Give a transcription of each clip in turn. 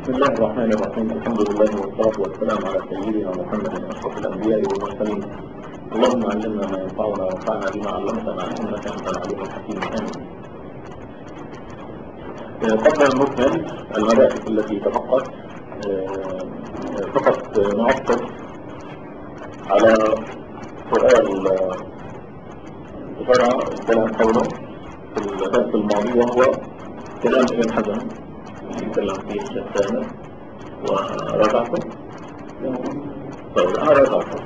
بسم الله الرحمن الرحيم. الحمد لله والصلاة والسلام على سيدنا محمد أشرف الأنبياء والمرسلين. اللهم علمنا ما ينفعنا وانفعنا بما علمتنا إنك أنت العليم الحكيم. آمين. قبل أن نكمل المباحث التي تبقت فقط نعقب على سؤال ذكر الكلام حوله في الدرس الماضي، وهو كلام ابن حزم يتكلم فيه الشيخ سامر وراجعته. طيب أنا راجعته.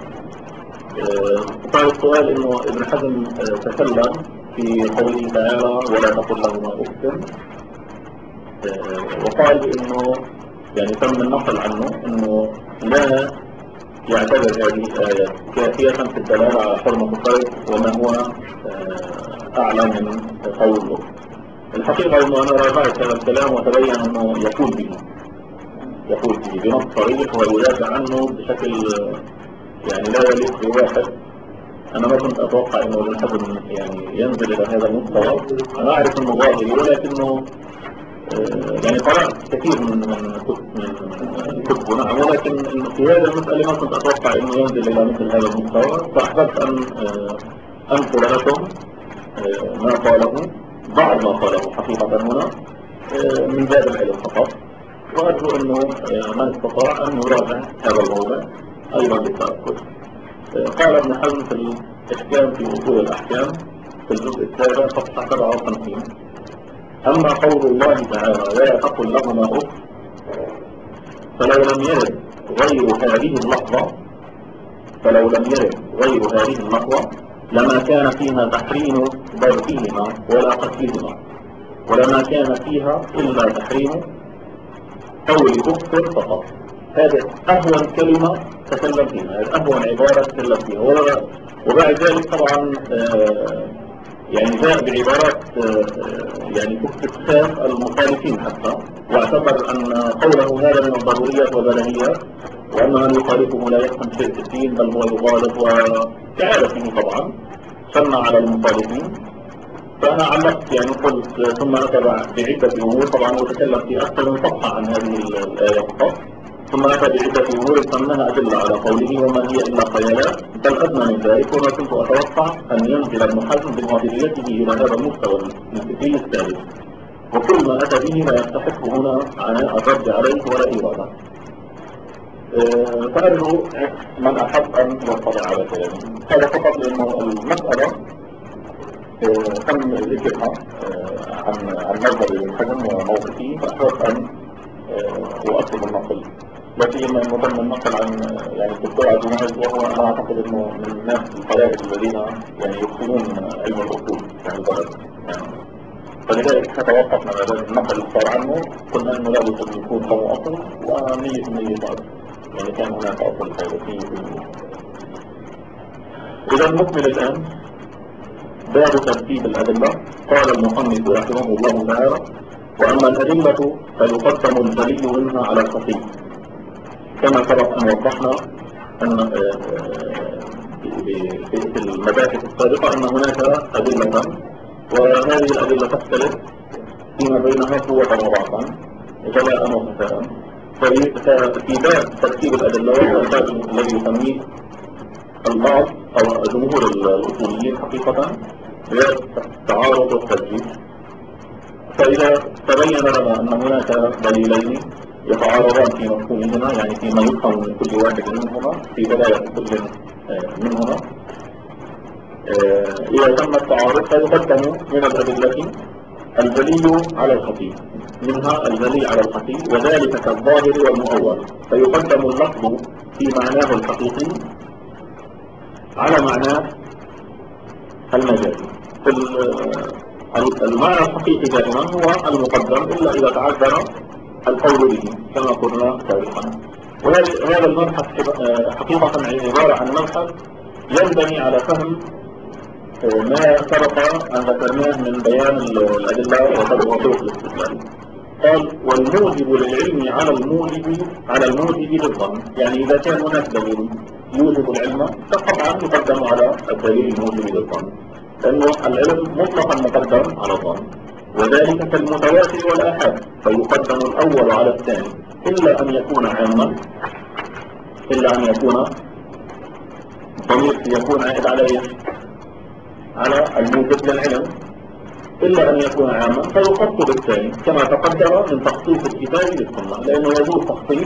طيب السؤال إنه ابن حزم تكلم في قوله تعالى ولا تقل لهما أف، وقال إنه يعني تم النقل عنه إنه لا يعتبر هذه الآية كافية في الدلالة على حرمة الطيب وما هو أعلى من قول الأخ. الحقيقة أنه أنا راجعت هذا الكلام وتبين أنه يقول به بنص صريح ويدافع عنه بشكل يعني لا يليق بواحد. أنا ما كنت أتوقع أنه ابن حزم يعني ينزل إلى هذا المستوى. أنا أعرف أنه ظاهري، ولكنه يعني قرأت كثير من كتبه، نعم، ولكن في هذه المسألة ما كنت أتوقع أنه ينزل إلى مثل هذا المستوى. فأحببت أن أنقل لكم ما قاله، بعض ما قاله حقيقة هنا من باب العلم فقط، وأرجو أنه من استطاع أن يراجع هذا الموضوع أيضا للتأكد. قال ابن حزم في الإحكام في أصول الأحكام في الجزء السابع صفحة 57: أما قول الله تعالى ولا تقل لهما أف، فلو لم يرد غير هذه اللحظة لما كان فيها تحريم ضربهما ولا قتلهما، ولما كان فيها إلا تحريم قول أكثر فقط. هذا أهون كلمة تكلم فيها، هذا أهون عبارة تكلم فيها. وبعد ذلك طبعا يعني جاء بعبارات يعني تستخدم المخالفين حتى، واعتبر أن قوله هذا من الضروريات والبديهيات، وأن من يخالفه لا يفهم شيء في الدين بل هو يخالف، وكعادته طبعا شن على المخالفين. فأنا علقت يعني قلت ثم أتى بعدة أمور، طبعا وتكلم في أكثر من صفحة عن هذه الآية فقط، ثم أتى بعدة أمور سماها أدلة على قوله وما هي إلا خيالات، بل أدنى من ذلك. وما كنت أتوقع أن ينزل ابن حزم بقابليته إلى هذا المستوى الفكري الثالث، وكل ما أتى به لا يستحق هنا الرد عليه ولا إرادة. فأرجو من أحب أن يطلع على كلامه. هذا فقط لأنه المسألة تم ذكرها عن نظر ابن حزم وموقفه، فأحببت أن أؤكد النقل. لا سيما انه تم النقل عن يعني الدكتور عبد المعز، وهو انا اعتقد انه من الناس القلائل الذين يعني يتقنون علم الاصول يعني البلد يعني. فلذلك توقفنا على النقل الصار عنه، قلنا انه لابد ان يكون له اصل و100% صار، يعني كان هناك اصل فيه. اذا نكمل الان باب ترتيب الادله. قال المصنف رحمه الله تعالى: واما الادله فيقدم الجلي منها على الخفي، كما سبق أن وضحنا أن في المباحث السابقة أن هناك أدلة، وهذه الأدلة تختلف فيما بينها قوة وضعفا جلاء وخفاء. ففي باب ترتيب الأدلة وهو الباب الذي يسميه البعض أو جمهور الأصوليين حقيقة باب التعارض والترجيح. فإذا تبين لنا أن هناك دليلين يتعارضان في مفهومهما، يعني فيما يفهم من كل واحد منهما في دلالة كل منهما، إذا تم التعارض فيقدم من الأدلة الجلي على الخفي، منها الجلي على الخفي، وذلك كالظاهر والمؤول. فيقدم اللفظ في معناه الحقيقي على معناه المجازي. المعنى الحقيقي دائما هو المقدم إلا إذا تعذر القول به كما قلنا سابقا. وهذا المبحث حقيقة عبارة عن مبحث ينبني على فهم ما سبق أن ذكرناه من بيان الأدلة وطرق الاستدلال. قال: والموجب للعلم على الموجب للظن، يعني إذا كان هناك دليل يوجب العلم فطبعا يقدم على الدليل الموجب للظن، لأنه العلم مطلقا مقدم على الظن. وذلك كالمتواتر والآحاد، فيقدم الأول على الثاني إلا أن يكون عاما، إلا أن يكون ضمير يكون عائد على إيش؟ على الموجب للعلم، إلا أن يكون عاما فيخص بالثاني كما تقدم من تخصيص الكتاب بالسنة، لأنه يجوز تخصيص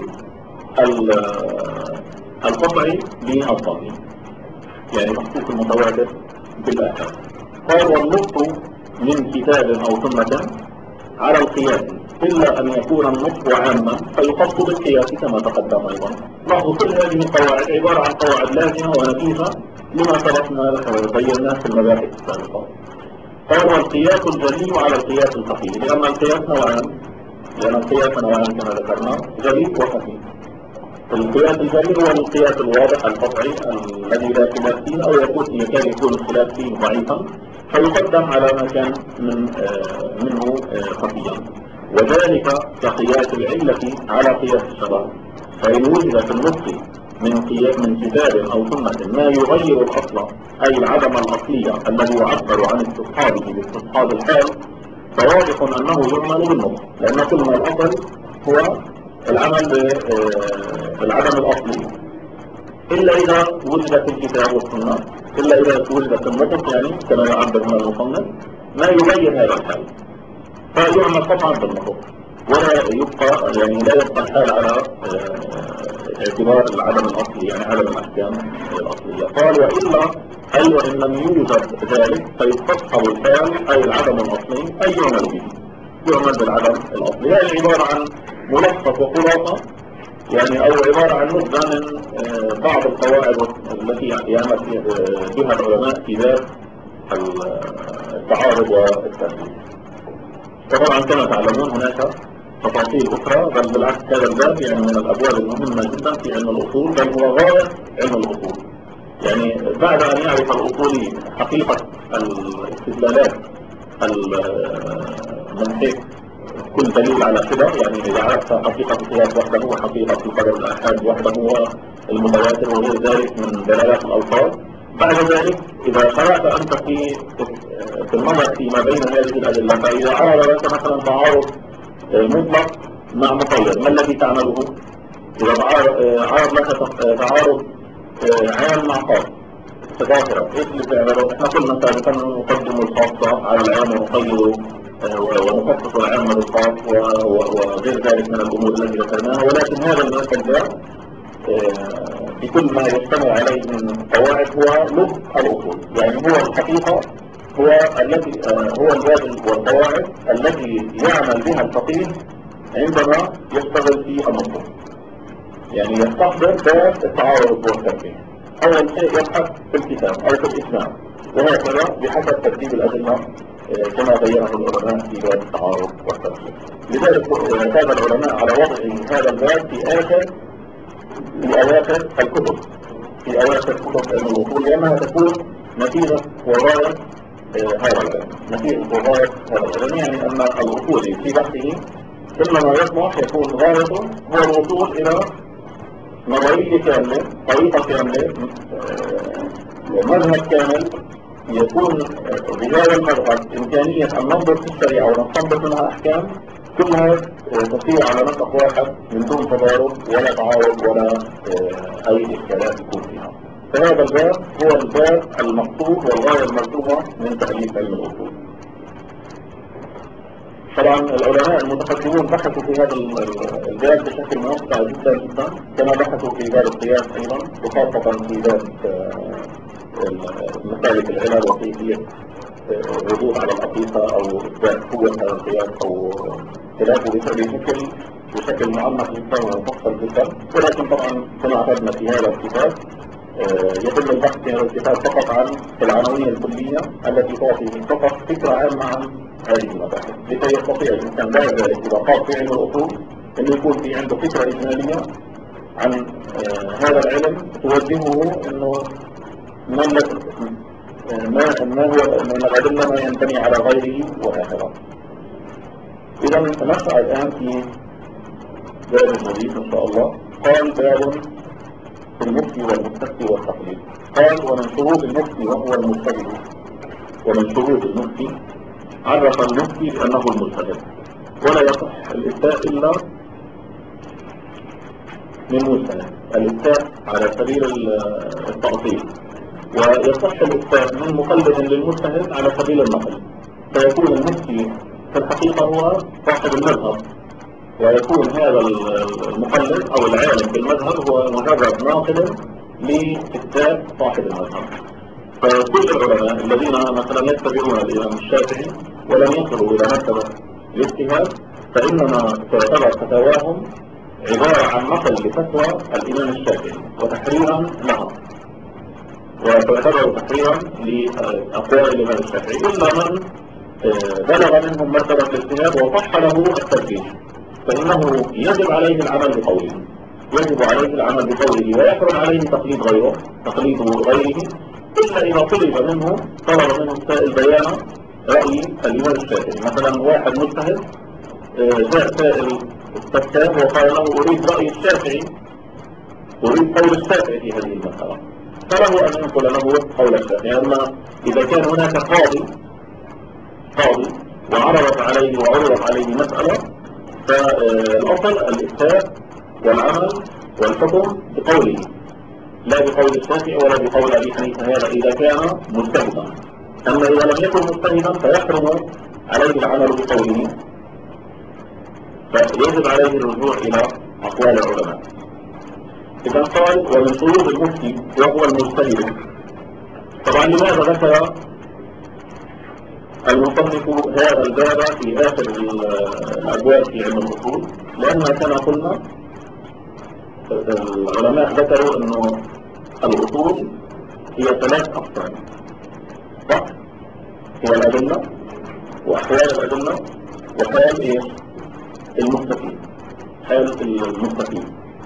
القطعي بالضمير، يعني تخصيص المتواتر بالآحاد. قال والنص من كتاب أو سنة على القياس إلا أن يكون النص عاما فيخص بالقياس كما تقدم أيضا. لاحظوا كل هذه القواعد عبارة عن قواعد لازمة ونتيجة لما سبقنا بيناه في المباحث السابقة. قال والقياس الجلي على القياس الخفي، لأن القياس نوعان، كما ذكرنا، جلي وخفي. القياس الجلي هو القياس الواضح القطعي الذي لا خلاف فيه أو يكاد يكون الخلاف فيه ضعيفا، فيقدم على ما كان منه خفيا، وذلك كقياس العلة على قياس الشرع. فإن وجد في النص من كتاب أو سنة ما يغير الأصل، أي العدم الأصلية الذي يعبر عن استصحابه باستصحاب الحال، فواضح أنه يعمل بالنص، لأن كل ما الأصل هو العمل بالعدم الأصلي، إلا إذا وجد في الكتاب والسنة، إلا إذا وجد في النص، يعني كما يعبر هنا المصنف ما يغير هذا الحال، فيعمل قطعا بالنص، ولا يبقى الحال على اعتبار العدم الأصلي، يعني عدم الأحكام الأصلية. قال وإلا أي وإن لم يوجد ذلك فيستصحب الحال أي العدم الأصلي أي يعمل به، يعمل بالعدم الأصلي. هذه عبارة عن ملخص وخلاصة، يعني أو عبارة عن نبذة من بعض القواعد التي يعمل بها العلماء في باب التعارض والترجيح. طبعا كما تعلمون هناك تفاصيل أخرى، بل بالعكس هذا الباب يعني من الأبواب المهمة جدا في علم الأصول، بل هو غاية علم الأصول. يعني بعد أن يعرف الأصولي حقيقة الاستدلالات من حيث كل دليل على كده، يعني إذا عرفت حقيقة القياس وحده وحقيقة القدر الآحاد وحده والمتواتر وغير ذلك من دلالات الألفاظ، بعد ذلك إذا قرأت أنت في النظر فيما بين هذه الأدلة، فإذا عرض لك مثلا تعارض مطلق مع مقيد، ما الذي تعمله؟ إذا عرض لك تعارض عام مع خاص ظاهرة، إيش اللي تعمله؟ إحنا كنا سابقا نقدم الخاصة على العام ونقيد ونخصص العام بالخاص وغير ذلك من الأمور التي ذكرناها، ولكن هذا الباب بكل ما يجتمع عليه من قواعد هو لب الأصول، يعني هو الحقيقة هو الباب والقواعد التي يعمل بها الفقيه عندما يشتغل في النصوص، يعني يستحضر باب التعارض والترجيح. أول شيء يبحث في الكتاب أو في الإسلام، وهكذا بحسب ترتيب الأدلة كما بينه العلماء في باب التعارض والترجيح. لذلك اعتاد العلماء على وضع هذا الباب في أواخر الكتب، في أواخر كتب علم الأصول، لأنها تكون نتيجة وغاية هذا العلم، يعني أن الأصولي في بحثه كلما يطمح يكون غايته هو الوصول إلى نظرية كاملة، طريقة كاملة، مذهب كامل، يكون بهذا المذهب إمكانية أن ننظر في الشريعة ونستنبط منها أحكام كلها تصير على نسق واحد من دون تضارب ولا تعارض ولا أي إشكالات تكون فيها. فهذا الباب هو الباب المقصود والغاية المرجوة من تأليف علم الأصول. طبعا العلماء المتقدمون بحثوا في هذا الباب بشكل موسع جدا كما بحثوا في باب القياس أيضا، وخاصة في باب مسالك العلل وكيفية الردود على الحقيقة أو إثبات قوة هذا القياس أو خلافه بشكل معمق جدا ومفصل جدا. ولكن طبعا كما اعتدنا في هذا الكتاب يتم البحث في هذا الكتاب فقط عن العناوين الكلية التي تعطي فقط فكرة عامة عن هذه المباحث، لكي يستطيع الإنسان بعد ذلك إذا قام في علم الأصول أن يكون في عنده فكرة إجمالية عن هذا العلم توجهه أنه ما هو من الأدلة ما ينبني على غيره وهكذا. إذا نشرع الآن في باب جديد إن شاء الله. قال باب في المفتي والمستفتي والتقليد. قال ومن شروط المفتي وهو المجتهد، ومن شروط المفتي عرف المفتي بأنه المجتهد، ولا يصح الإفتاء إلا من مجتهد، الإفتاء على سبيل التأصيل، ويصح الإفتاء من مقلد للمجتهد على سبيل النقل، فيكون المفتي في الحقيقة هو صاحب المذهب، ويكون هذا المقلد أو العالم بالمذهب هو مجرد ناقل لإفتاء صاحب المذهب. فكل العلماء الذين مثلا يتبعون الإمام الشافعي ولم يصلوا إلى مرتبة الاجتهاد، فإنما تعتبر فتاواهم عبارة عن نقل لفتوى الإمام الشافعي وتحريرا لها، وتعتبر تحريرا لأقوال الإمام الشافعي، إلا من بلغ منهم مرتبة الاجتهاد وصح له الترجيح، فإنه يجب عليه العمل بقوله، يجب عليه العمل بقوله، ويحرم عليه تقليد غيره، إلا إذا طلب منه السائل بيان رأي الإمام الشافعي. مثلا واحد مجتهد جاء سائل استفتاه وقال له أريد رأي الشافعي، أريد قول الشافعي في هذه المسألة، فله أن ينقل له قول الشافعي. أما إذا كان هناك قاضي وعرضت عليه مسألة، فالأصل الإفتاء والعمل والحكم بقوله لا بقول الشافعي ولا بقول أبي حنيفة، هذا إذا كان مجتهدا. أما إذا لم يكن مجتهدا فيحرم عليه العمل بقوله، فيجب عليه الرجوع إلى أقوال العلماء. إذا قال ومن شروط المفتي وهو المجتهد. طبعا لماذا ذكر المصنف هذا الباب في آخر الأبواب في علم الأصول؟ لأن كما قلنا العلماء ذكروا أنه الأصول هي 3 أقسام، صح؟ هي الأدلة وأحوال الأدلة وحال إيه؟ المستفيد. حال المستفيد،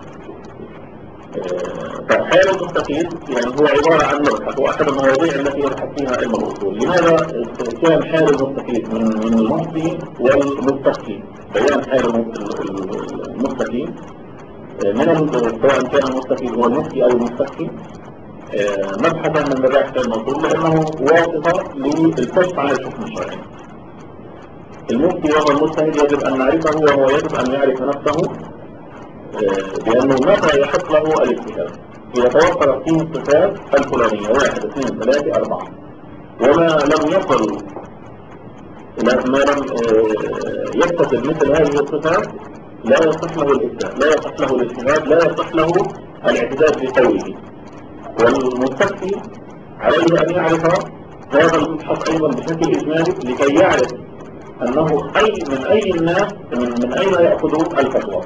فحال المستفيد يعني هو عبارة عن مبحث، وأحد المواضيع التي يبحث فيها علم الأصول. لماذا كان حال المستفيد من المفتي والمستفتي؟ بيان حال المستفيد سواء كان المستفيد هو المفتي أو المستفتي مبحثا من مباحث علم الأصول، لأنه واسطة للكشف عن الحكم الشرعي. المفتي وهو المجتهد يجب أن نعرفه، وهو يجب أن يعرف نفسه، لأنه متى يحق له الاجتهاد إذا توفرت فيه الصفات الفلانية 1 2 3 4، وما لم يصل ما لم يكتسب مثل هذه الصفات لا يصح له الاجتهاد، لا يصح له الاجتهاد، لا يصح له الاعتداد بقوله. والمستفتي عليه أن يعرف هذا المبحث أيضا بشكل إجمالي لكي يعرف أنه من أي الناس من أين يأخذ الفتوى،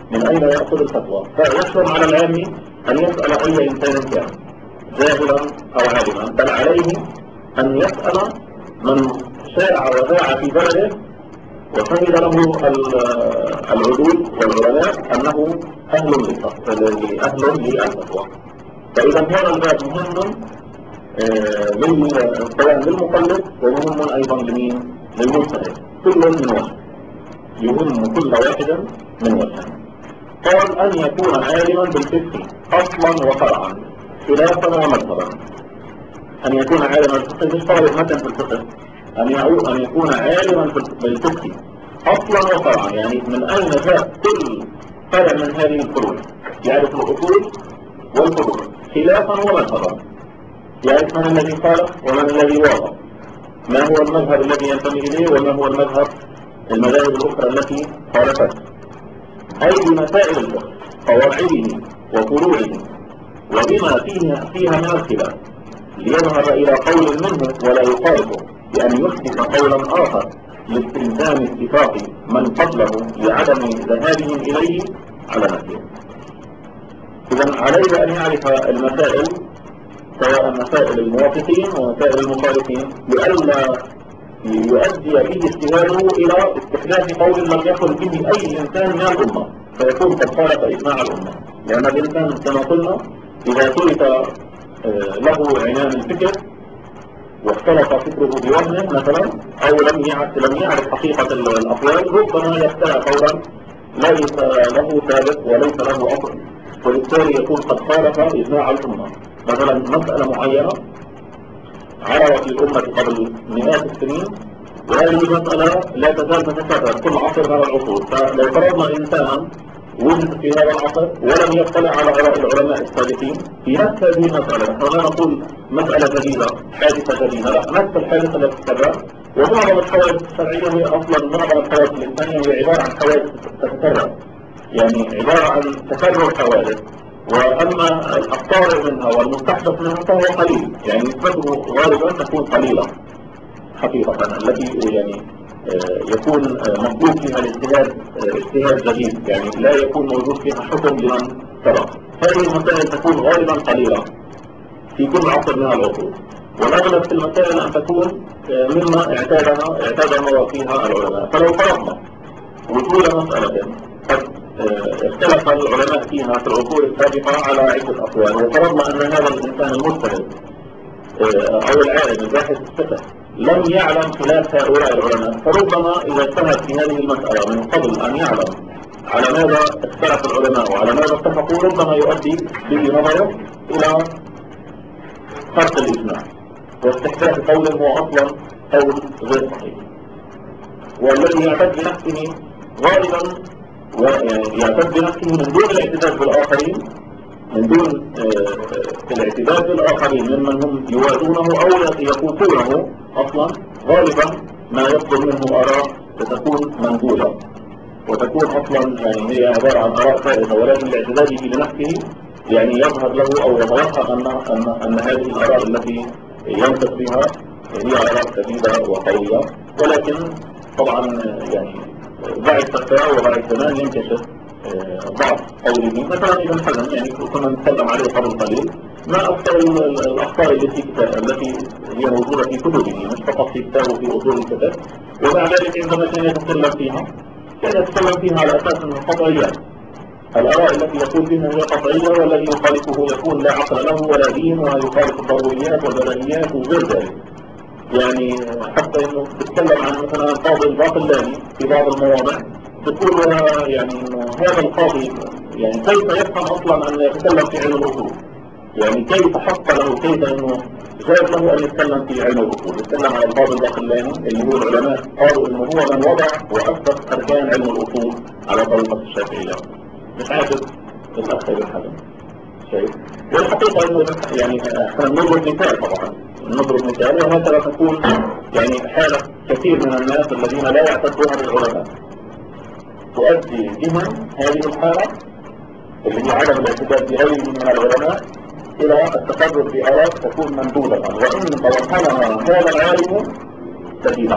فيحرم على العام أن يسأل أي إنسان كان جاهلا أو عالما، بل عليه أن يسأل من شاع وذاع في بلده وشهد له العدول والعلماء أنه أهل للفتوى. فإذا هذا الباب مهم سواء للمقلد ومهم أيضا للمجتهد، كل من وجه، يهم كل واحد من وجه. قال أن يكون عالما بالفقه أصلا وفرعا خلافا ومذهبا. أن يكون عالما بالفقه مش طالب مثلا في الفقه، أن يكون عالما بالفقه أصلا وفرعا، يعني من أين جاء كل فرع من هذه الفروع، يعرف الأصول والفروع خلافا ومذهبا، يعرف من الذي خالف ومن الذي وافق، ما هو المذهب الذي ينتمي إليه وما هو المذاهب الأخرى التي خالفت، أي بمسائل الفقه قواعده وفروعه وبما فيها من الخلاف، ليذهب إلى قول منه ولا يخالفه، بأن يحدث قولا آخر لاستلزام اتفاق من قبله لعدم ذهابهم إليه على نفسه. إذن عليه أن يعرف المسائل، سواء مسائل الموافقين ومسائل المخالفين، لئلا يؤدي به اجتهاده إلى استحداث قول لم يقل به أي إنسان من الأمة، فيكون قد خالف إجماع الأمة. لأن الإنسان كما قلنا إذا ترك له عنان الفكر واختلط فكره بوهمه مثلا، أو لم يعرف حقيقة الأقوال، ربما يخترع قولا ليس له ثابت وليس له أصل، وبالتالي يكون قد خالف إجماع الأمة. مثلا مسألة معينة عرضت للأمة قبل مئات السنين وهذه المسألة لا تزال تتكرر كل عصر من العصور. فلو فرضنا إنسانا وجد في هذا العصر ولم يطلع على آراء العلماء السابقين في نفس هذه المسألة، نحن لا نقول مسألة جديدة حادثة جديدة، لا، نفس الحادثة التي تتكرر. ومعظم الحوادث الشرعية هي أصلا معظم الحوادث الإنسانية هي عبارة عن حوادث تتكرر، يعني عبارة عن تكرر حوادث. وأما الطارئ منها والمستحدث منها فهو قليل، يعني نسبته غالبا تكون قليلة حقيقة، التي يعني يكون مطلوب فيها اجتهاد جديد، يعني لا يكون موجود فيها حكم لمن سبق. هذه المسائل تكون غالبا قليلة في كل عصر من العصور، والأغلب في المسائل أن تكون مما اعتادها فيها العلماء. فلو فرضنا وجود مسألة قد اختلف العلماء فيها في العصور السابقة على عدة أقوال، وفرضنا أن هذا الإنسان المجتهد أو العالم الباحث الفقه لم يعلم خلاف هؤلاء العلماء، فربما إذا اجتهد في هذه المسألة من قبل أن يعلم على ماذا اختلف العلماء وعلى ماذا اتفقوا، ربما يؤدي بنظره إلى فرق الإجماع واستحداث قول هو أصلا قول غير صحيح. والذي يعتد بنفسه غالبا ويعتد بنفسه من دون الاعتداد بالآخرين، من دون الاعتداد بالآخرين ممن هم يوازونه أو يفوقونه أصلا، غالبا ما يصدر منه آراء تكون منقولة وتكون أصلا يعني هي عبارة عن آراء فائدة، ولكن لاعتداده بنفسه يعني يظهر له أو يتوقع أن هذه الآراء التي ينطق بها هي آراء سديدة وقوية. ولكن طبعا يعني بعد فترة وبعد زمان ينكشف ضعف قوله. مثلا ابن حزم يعني كنا نتكلم عليه قبل قليل، ما أكثر الأخطاء التي هي موجودة في كتبه، مش فقط في كتابه في أصول الفقه، ومع ذلك عندما كان يتكلم فيها كان يتكلم فيها على أساس أنها قطعية. الآراء التي يقول بها هي قطعية، والذي يخالفه يكون لا عقل له ولا دين، ويخالف الضروريات والبدنيات وغير ذلك. يعني حتى انه تتكلم عن مثلا القاضي الباقلاني في بعض المواضع، تقول يعني انه هذا القاضي يعني كيف يفهم اصلا ان يتكلم في علم الاصول، يعني كيف حق له، كيف انه جاز له ان يتكلم في علم الاصول. يتكلم على القاضي الباقلاني اللي هو العلماء قالوا انه هو من وضع واسس اركان علم الاصول على طريقه الشافعيه. مش عارف الاخ ابن حزم شيء. والحقيقه انه يعني احنا نضرب مثال، طبعا نضرب مثال، وهكذا تكون يعني حالة كثير من الناس الذين لا يعتدون بالعلماء، تؤدي بهم هذه الحالة اللي هي عدم الاعتداد بغيره من العلماء إلى التقرب بآراء تكون مندودة، وإن توصلها هذا العالم سبيلا.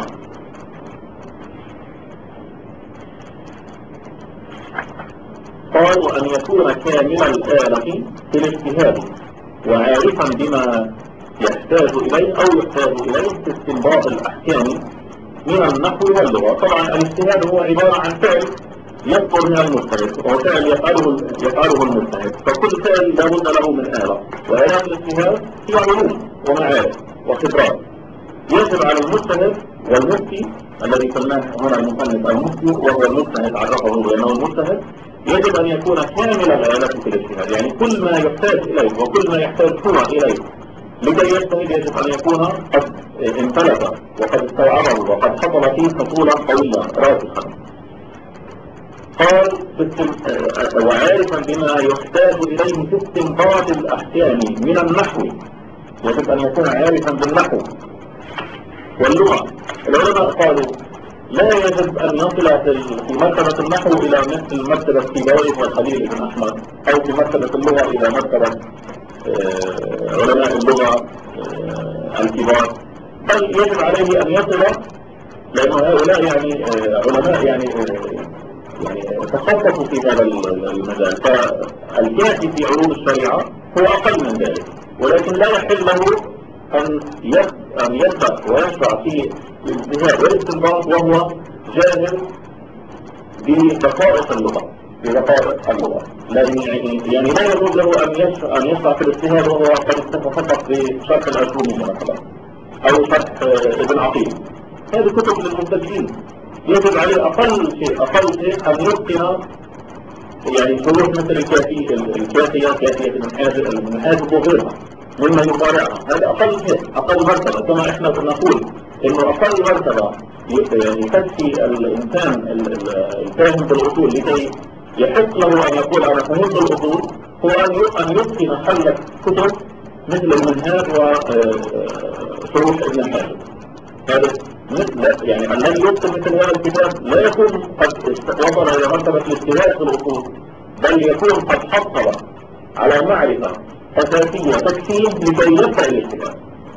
قال وأن يكون كامل الآلة في الاجتهاد وعارفا بما يحتاج إليه أو يحتاج إليه في استنباط الأحكام من النحو واللغة. طبعا الاجتهاد هو عبارة عن فعل يصدر من المجتهد، وهو فعل يفعله المجتهد، فكل فعل لابد له من آلة، وآلات الاجتهاد هي علوم ومعارف وخبرات. يجب على المجتهد والمفتي الذي سماه هنا المصنف المفتي وهو المجتهد عرفه بأنه المجتهد، يجب أن يكون كامل الآلات في الاجتهاد، يعني كل ما يحتاج إليه وكل ما يحتاج هو إليه لكي يجتهد يجب أن يكون قد امتلك وقد استوعبه وقد حصل فيه حصولا قويا راسخا. قال وعارفا بما يحتاج إليه في استنباط الأحكام من النحو، يجب أن يكون عارفا بالنحو واللغة. العلماء قالوا لا يجب أن يصل في مرتبة النحو إلى مثل مرتبة سيبويه والخليل بن أحمد، أو في مرتبة اللغة إلى مرتبة علماء اللغة الكبار، بل يجب عليه أن يصل، لأن هؤلاء يعني علماء يعني تخصصوا في هذا المجال. فالكافي في علوم الشريعة هو أقل من ذلك، ولكن لا يحل له أن يبدأ ويشرع في الاجتهاد والاستنباط وهو جاهل بدقائق اللغة، يعني لا يجوز له أن يشرع في الاجتهاد وهو قد اكتفى فقط بشرح الأجرومية مثلا أو شرح ابن عقيل. هذه كتب للمبتدئين، يجب عليه أقل شيء أن يتقن يعني حروف مثل الكافية كافية من حاجب وغيرها مما يطالعها. هذا أقل شيء، أقل مرتبة، كما إحنا بنقول إنه أقل مرتبة يكفي الإنسان الفاهم بالأصول لكي يحق له أن يقول أنا فهمت الأصول، هو أن يتقن حل كتب مثل المنهاج وشروح ابن الحاجب. هذا مثل يعني الذي يتقن مثل هذا الكتاب لا يكون قد وصل إلى مرتبة الاجتهاد في الأصول، بل يكون قد حصل على معرفة أساسية تكفيه لكي يبدأ الاجتهاد.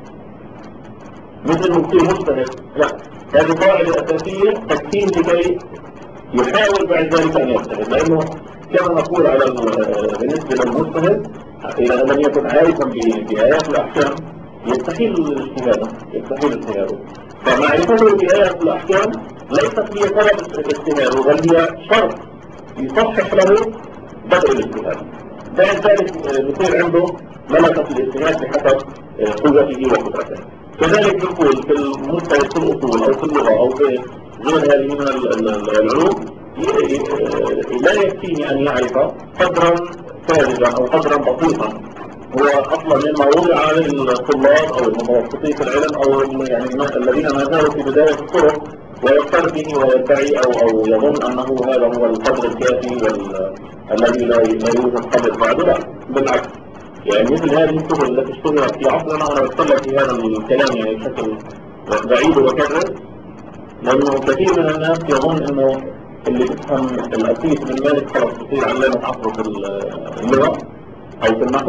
مثل مفتي مجتهد، لا، هذه قاعدة أساسية تكفيه لكي يحاول بعد ذلك أن يجتهد، لأنه كما نقول على بالنسبة للمجتهد إذا لم يكن عارفا بآيات الأحكام يستحيل اجتهاده. فمعرفته بآيات الأحكام ليست هي سبب اجتهاده، بل هي شرط يصحح له بدء الاجتهاد. بعد ذلك يصير عنده ملكة الاجتهاد بحسب قوته وقدرته. كذلك نقول في المجتهد في الأصول أو في اللغة أو في غير هذه من العلوم لا يكفيه أن يعرف قدرا ساذجا أو قدرا بسيطا هو أصلا مما وضع للطلاب أو المتوسطين في العلم أو يعني الذين ما زالوا في بداية الطرق، ويفتر به ويدعي أو يظن أنه هذا هو القدر الكافي الذي لا يوجد قدر بعده. لا، بالعكس، يعني مثل هذه الكتب التي اشتهرت في عصرنا، وأنا بتكلم في هذا الكلام يعني بشكل بعيد وكرر، لأنه كثير من الناس يظن أنه اللي بيفهم الأسيس من مالك خلاص تصير علامة عصره في اللغة أو في النحو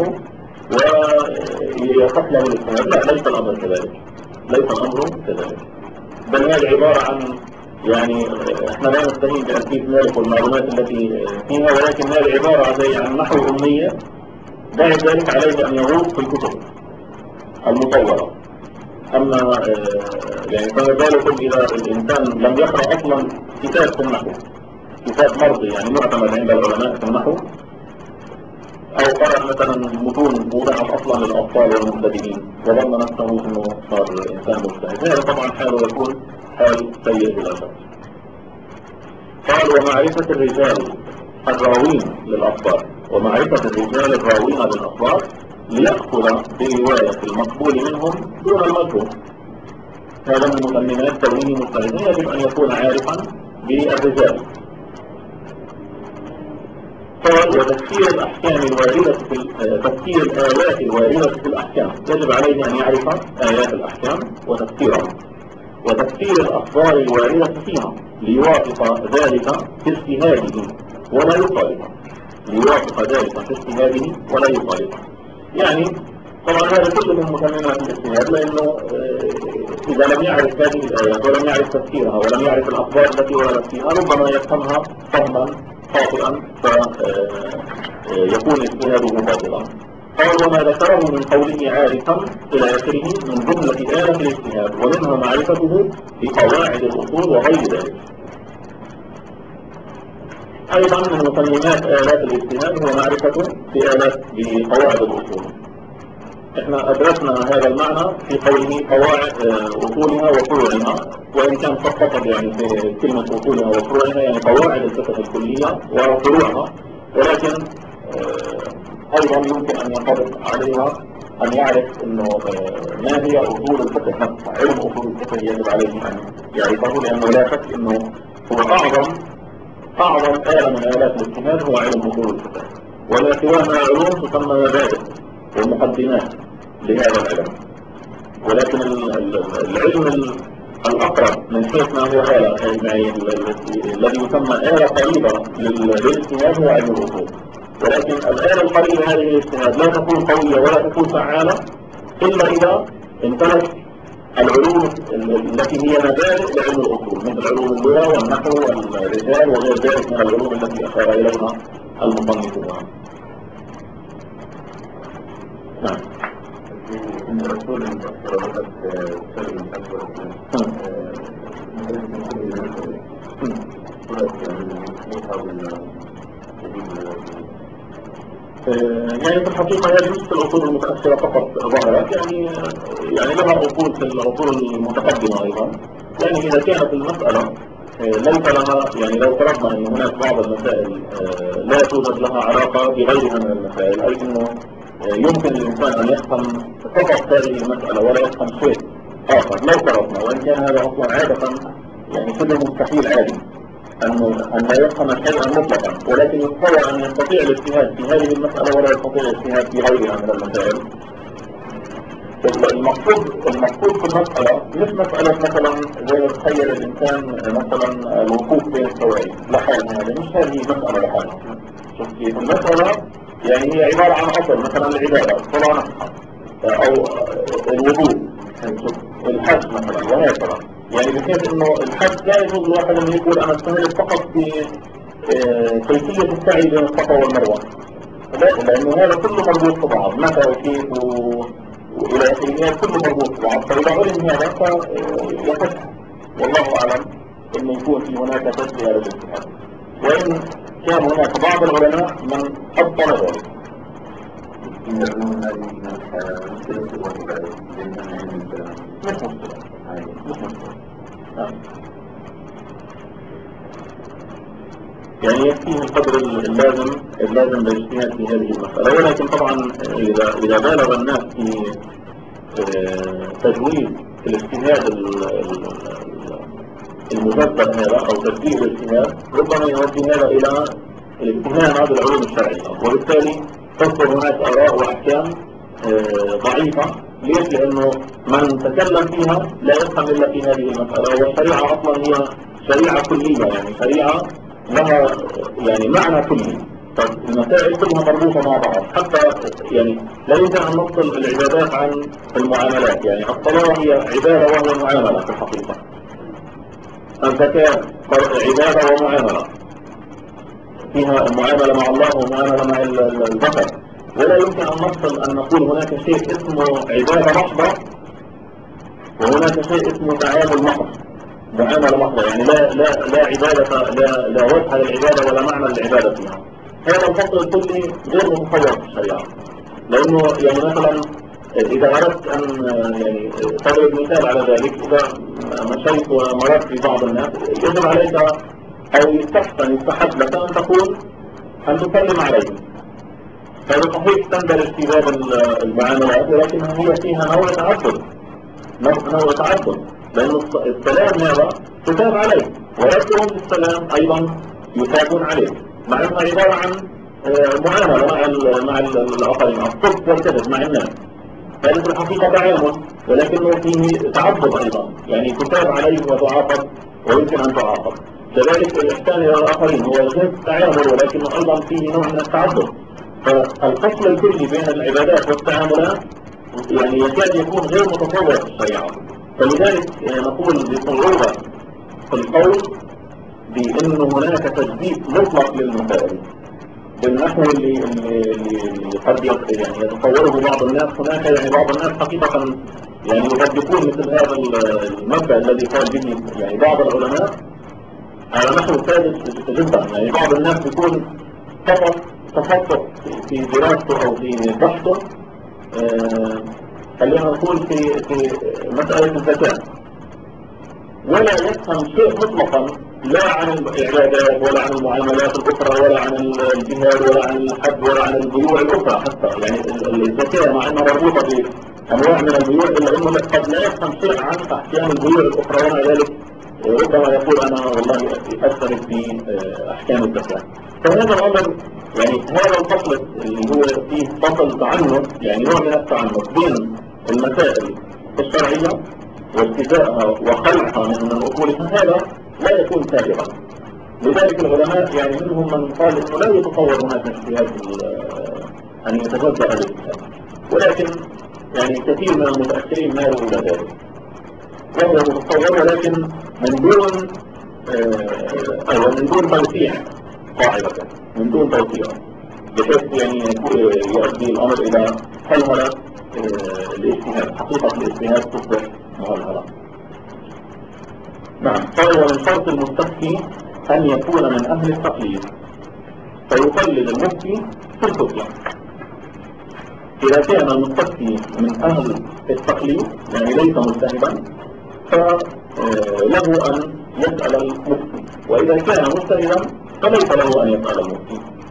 ويصح له الاجتهاد. لا، ليس الأمر كذلك، بل هذه عبارة عن يعني احنا لا نستهين بأسيس مالك والمعلومات التي فيها، ولكن هذه عبارة زي عن نحو أمية. بعد ذلك عليه أن يغوص في الكتب المطورة. أما يعني فما بالكم إذا الإنسان لم يقرأ أصلا كتاب في النحو، كتاب مرضي يعني معتمد عند العلماء في النحو، أو قرأ مثلا متون وضعت أصلا للأطفال والمبتدئين وظن نفسه أنه صار إنسان مجتهد، هذا طبعا حاله يكون حال سيء بلا شك. قال ومعرفة الرجال الراوين للأخبار، ومعرفة الرجال الراوين للأخبار ليأخذ برواية المقبول منهم دون المجهول. هذا من مقدمات كونه مجتهدا، يجب أن يكون عارفا بالرجال. قال وتفسير الأحكام الواردة تفسير الآيات الواردة في الأحكام، يجب عليه أن يعرف آيات الأحكام وتفسيرها، وتفسير الأخبار الواردة فيها ليوافق ذلك في اجتهاده ولا يخالفه، يعني طبعا هذا كله من مكملات الاجتهاد، لأنه إذا لم يعرف هذه الآيات ولم يعرف تفسيرها ولم يعرف الأخبار التي وردت فيها ربما يفهمها فهما خاطئا فيكون اجتهاده باطلا. قال وما ذكره من قوله عارفا إلى آخره من جملة آلة الاجتهاد، ومنها معرفته بقواعد الأصول وغير ذلك. أيضا من مقدمات آلات الاجتهاد هو معرفته بقواعد الأصول. احنا أدركنا هذا المعنى في قوله قواعد أصولها وفروعها، وإن كان فقط يعني في كلمة أصولها وفروعها يعني قواعد الفقه الكلية وفروعها، ولكن أيضا يمكن أن ينطبق عليها أن يعرف أنه ما هي أصول الفقه نفسها. علم أصول الفقه يجب عليه أن يعرفه، لأنه لا شك أنه هو أعظم آلة من آلات الاجتهاد هو علم أصول الفقه، ولا سواه من العلوم تسمى مبادئ ومقدمات لهذا العلم. ولكن العلم الأقرب من حيث ما هو آلة الذي يسمى آلة قريبة للاجتهاد هو علم الأصول، ولكن الآلة القريبة هذه الاجتهاد لا تكون قوية ولا تكون فعالة إلا إذا امتلك العلوم التي هي مبادئ لعلم الأصول، مثل علوم اللغة والنحو والرجال وغير ذلك من العلوم التي أشار إليها المصنفون. نعم. إن الأصول المفسرة تسلم الأكبر يعني في الحقيقة هذه مش الأصول المتأثرة فقط ظهرت، يعني لها أصول في الأصول المتقدمة أيضا. يعني إذا كانت المسألة ليس لها، يعني لو فرضنا أن هناك بعض المسائل لا توجد لها علاقة بغيرها من المسائل، أي أنه يمكن للإنسان أن يفهم فقط هذه المسألة ولا يفهم شيء آخر. لو فرضنا، وإن كان هذا أصلا عادة يعني شبه مستحيل عادي أن لا يفهم شيئا مطلقا، ولكن يتصور أن يستطيع الاجتهاد في هذه المسألة ولا يستطيع الاجتهاد في غيرها من المسائل. المقصود في المسألة مش مسألة مثلا زي ما تخيل الإنسان مثلا الوقوف بين السوائل لحالها، هذا مش هذه مسألة لحالها. شوف كيف المسألة يعني هي عبارة عن أصل، مثلا العبادة الصلاة نفسها أو الوضوء، الحج مثلا وهكذا. يعني بحيث انه الحج لا يجوز الواحد ان يقول انا استهدف فقط في كيفية السعي بين الصفا والمروة، لانه هذا كله مربوط ببعض، متى وكيف والى اخره كله مربوط ببعض. فاذا علم هذا فيصح والله اعلم انه يكون في هناك تسوية للاجتهاد، وان كان هناك بعض العلماء من ابطل ذلك. يعني يكفيه القدر اللازم للاجتهاد في هذه المسألة. ولكن طبعا إذا بالغ الناس في تجويز الاجتهاد المجدد هذا أو تجديد الاجتهاد، ربما يؤدي هذا إلى الاهتمام بالعلوم الشرعية، وبالتالي تصدر هناك آراء وأحكام ضعيفة. ليش؟ لأنه من تكلم فيها لا يفهم إلا في هذه المسألة، والشريعة أصلا هي شريعة كلية، يعني شريعة لها يعني معنى كلي، فالمسائل كلها مربوطة مع بعض. حتى يعني لا يمكن أن نفصل العبادات عن المعاملات. يعني الصلاة هي عبادة وهي معاملة في الحقيقة، الزكاة عبادة ومعاملة، فيها معاملة مع الله ومعاملة مع البشر. ولا يمكن أن نفصل أن نقول هناك شيء اسمه عبادة محضة وهناك شيء اسمه تعامل محض، معاملة محضة. يعني لا عبادة، لا وجه للعبادة ولا معنى للعبادة فيها. هذا الفصل الكلي غير متصور في الشريعة، لأنه يعني مثلا إذا أردت أن يعني تضرب مثال على ذلك، إذا مشيت ومررت في بعض الناس يجب عليك أو يستحب لك أن تقول أن تسلم عليه. هذا صحيح تندرج في باب المعاملات، ولكن هي فيها نوع تعبد، لأن السلام هذا تتاب عليه، ويردهم للسلام أيضا يتابون عليه، مع أنها عبارة عن معاملة مع الآخرين، الصدق والكذب مع الناس. هذا في الحقيقة تعامل، ولكنه فيه تعبد أيضا، يعني تتاب عليه وتعاقب ويمكن أن تعاقب. كذلك الإحسان إلى الآخرين هو جنس تعامل، ولكنه أيضا فيه نوع من التعبد. فالفصل الكلي بين العبادات والتعاملات يعني يكاد يكون غير متصور في الشريعة. فلذلك نقول بصعوبة في القول بأن هناك تجديد مطلق للمسائل بالنحو اللي قد يعني يتصوره بعض الناس. هناك يعني بعض الناس حقيقة يعني يطبقون مثل هذا المبدأ الذي قال به يعني بعض العلماء على نحو ثابت جدا. يعني بعض الناس يكون فقط تخصص في دراسته أو في بحثه خلينا نقول في مسألة الزكاة، ولا يفهم شيء مطلقا لا عن العبادات ولا عن المعاملات الأخرى ولا عن الجهاد ولا عن الحج ولا عن البيوع الأخرى حتى. يعني الزكاة مع أنها مربوطة بأنواع من البيوع، إلا أنه قد لا يفهم شيء عن أحكام البيوع الأخرى، ومع ذلك ربما يقول أنا والله أشترك في أحكام الزكاة. فهذا الأمر يعني هذا الفصل اللي هو فيه فصل تعنت، يعني نوع من التعنت بين المسائل الشرعية وابتدائها وخلعها من أصولها، هذا لا يكون سابقا. لذلك العلماء يعني منهم من قال إنه لا يتصور هناك اجتهاد أن يتجزأ الاجتهاد، ولكن يعني كثير من المتأخرين مالوا إلى ذلك، وهو متصور ولكن من دون من دون توسيع قاعدة، من دون توسيع، بحيث يعني يؤدي الأمر إلى هلهلة الاجتهاد. حقيقة الاجتهاد تصبح مهلهلة. نعم. قال ومن شرط المستفتي أن يكون من أهل التقليد فيقلد المفتي في الفتية. إذا كان المستفتي من أهل التقليد يعني ليس مجتهدا فله أن يسأل المفتي، وإذا كان مجتهدا فليس له أن يسأل المفتي.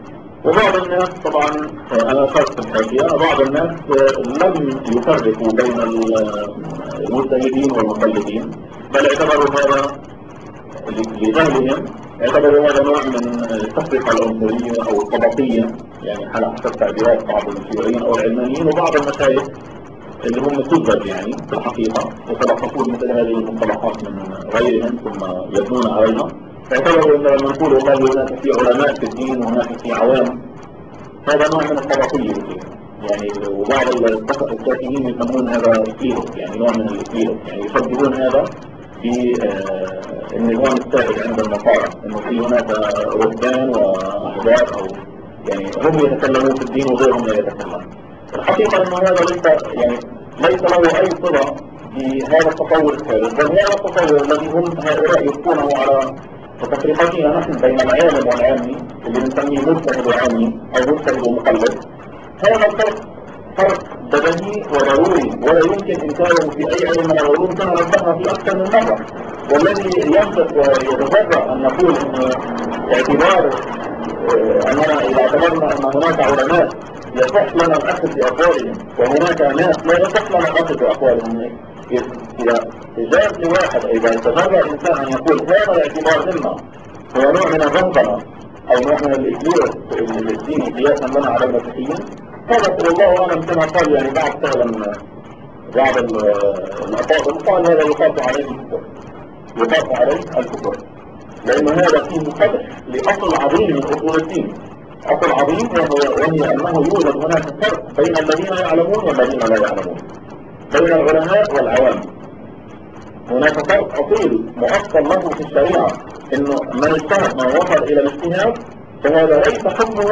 وبعض الناس طبعا أنا أشرت في الحاشية، بعض الناس لم يفرقوا بين المجتهدين والمقلدين، بل اعتبروا هذا لجهلهم، اعتبروا هذا نوع من التفرقة العنصرية أو الطبقية، يعني على حسب تعبيرات بعض الشيوعيين أو العلمانيين وبعض المشايخ اللي هم سذج يعني في الحقيقة، يتلقفون مثل هذه المصطلحات من غيرهم ثم يبنون عليها. اعتبروا أن لما نقول والله هناك في علماء في الدين وهناك في عوام، هذا نوع من الطبقية يعني. وبعض الكاتبين يسمون هذا إكليروس، يعني نوع من الإكليروس، يعني يشبهون هذا بالنظام السائد عند النصارى، انه في هناك رهبان واحبار، او يعني هم يتكلمون في الدين وغيرهم لا يتكلم. الحقيقة انه هذا ليس له اي صلة بهذا التطور الثالث، بل هذا التطور الذي هم هؤلاء يبقونه على تفرقتنا نحن بين العالم والعامي، اللي نسميه مجتهد وعامي او مجتهد ومقلد. هذا فرق بدني وضروري ولا يمكن انكاره في اي علم من العلوم، كما نبهنا في اكثر من مره. والذي ينطق ويتجرأ ان نقول ان اعتبار اننا اذا اعتبرنا ان هناك علماء يصح لنا الاخذ باقوالهم وهناك ناس لا يصح لنا الاخذ باقوالهم، اذا لواحد اذا تجرأ انسان ان يقول هذا الاعتبار منا هو نوع من الرهبنه او نوع من الاكلير الديني قياسا لنا على المسيحيين، هذا والله اعلم كما قال يعني بعض الافاضل قال هذا يقاس عليه الكفر، لان هذا فيه قدح لاصل عظيم من اصول الدين. اصل عظيم وهي انه يوجد هناك فرق بين الذين يعلمون والذين لا يعلمون، بين العلماء والعوام. هناك فرق اصيل مؤصل له في الشريعه، انه من اجتهد من وصل الى الاجتهاد فهذا ليس حكمه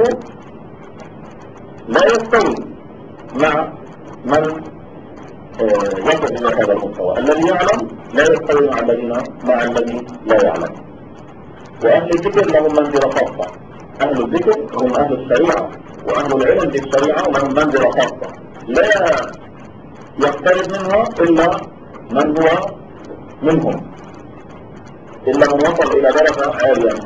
لا يستوي مع من يصل الى هذا المستوى. الذي يعلم لا يستوي مع الذي لا يعلم. واهل الذكر لهم منزله خاصه، اهل الذكر هم اهل الشريعه، واهل العلم بالشريعه لهم منزله خاصه لا يقترب منها الا من هو منهم، الا من وصل الى درجه عاليه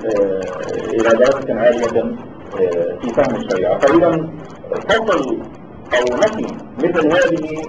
في فهم الشريعه. فاذا فصل او نفي مثل هذه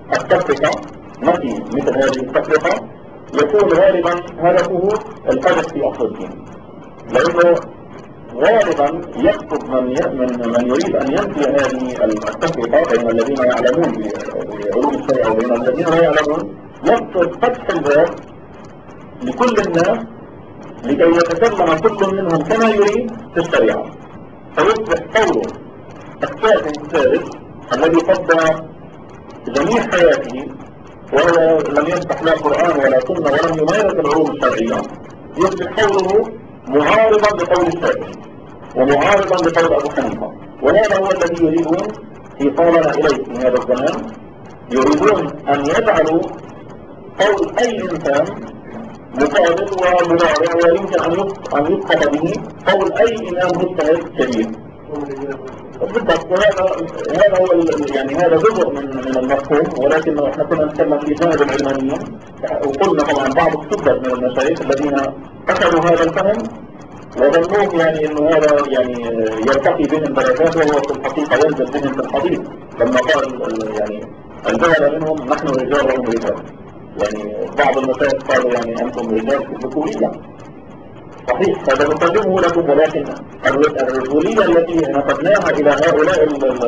التفرقه يكون غالبا هدفه القدح في اصل الدين، لانه غالبا يقصد من يريد ان ينفي هذه التفرقه بين الذين يعلمون بعلوم الشريعه وبين الذين لا يعلمون، يقصد فتح الباب لكل الناس لكي يتكلم كل منهم كما يريد في الشريعه، فيصبح قوله الكاتب الثالث الذي قضى جميع حياته وهو لم يفتح لا قرآن ولا سنة ولم يمارس العلوم الشرعية، يصبح قوله معارضا لقول الشافعي ومعارضا لقول أبو حنيفة. وهذا هو الذي يريدون إيصالنا إليه في هذا الزمان، يريدون أن يجعلوا قول أي إنسان مقابل ومضارع ويمكن أن يسقط به قول أي إمام مجتهد كبير. بالضبط. وهذا هو يعني هذا جزء من المفهوم، ولكن احنا كنا نتكلم في جانب العلمانيين، وقلنا طبعا بعض السدد من المشايخ الذين اخذوا هذا الفهم وظنوه يعني انه هذا يعني يرتقي بهم درجات، وهو في الحقيقه ينزل بهم في الحديث، لما قال يعني الجهل منهم نحن رجال وهم رجال. يعني بعض المشايخ قالوا يعني انتم رجال في الذكوريه، صحيح هذا نقدمه لكم، ولكن الرجولية التي نقدناها إلى هؤلاء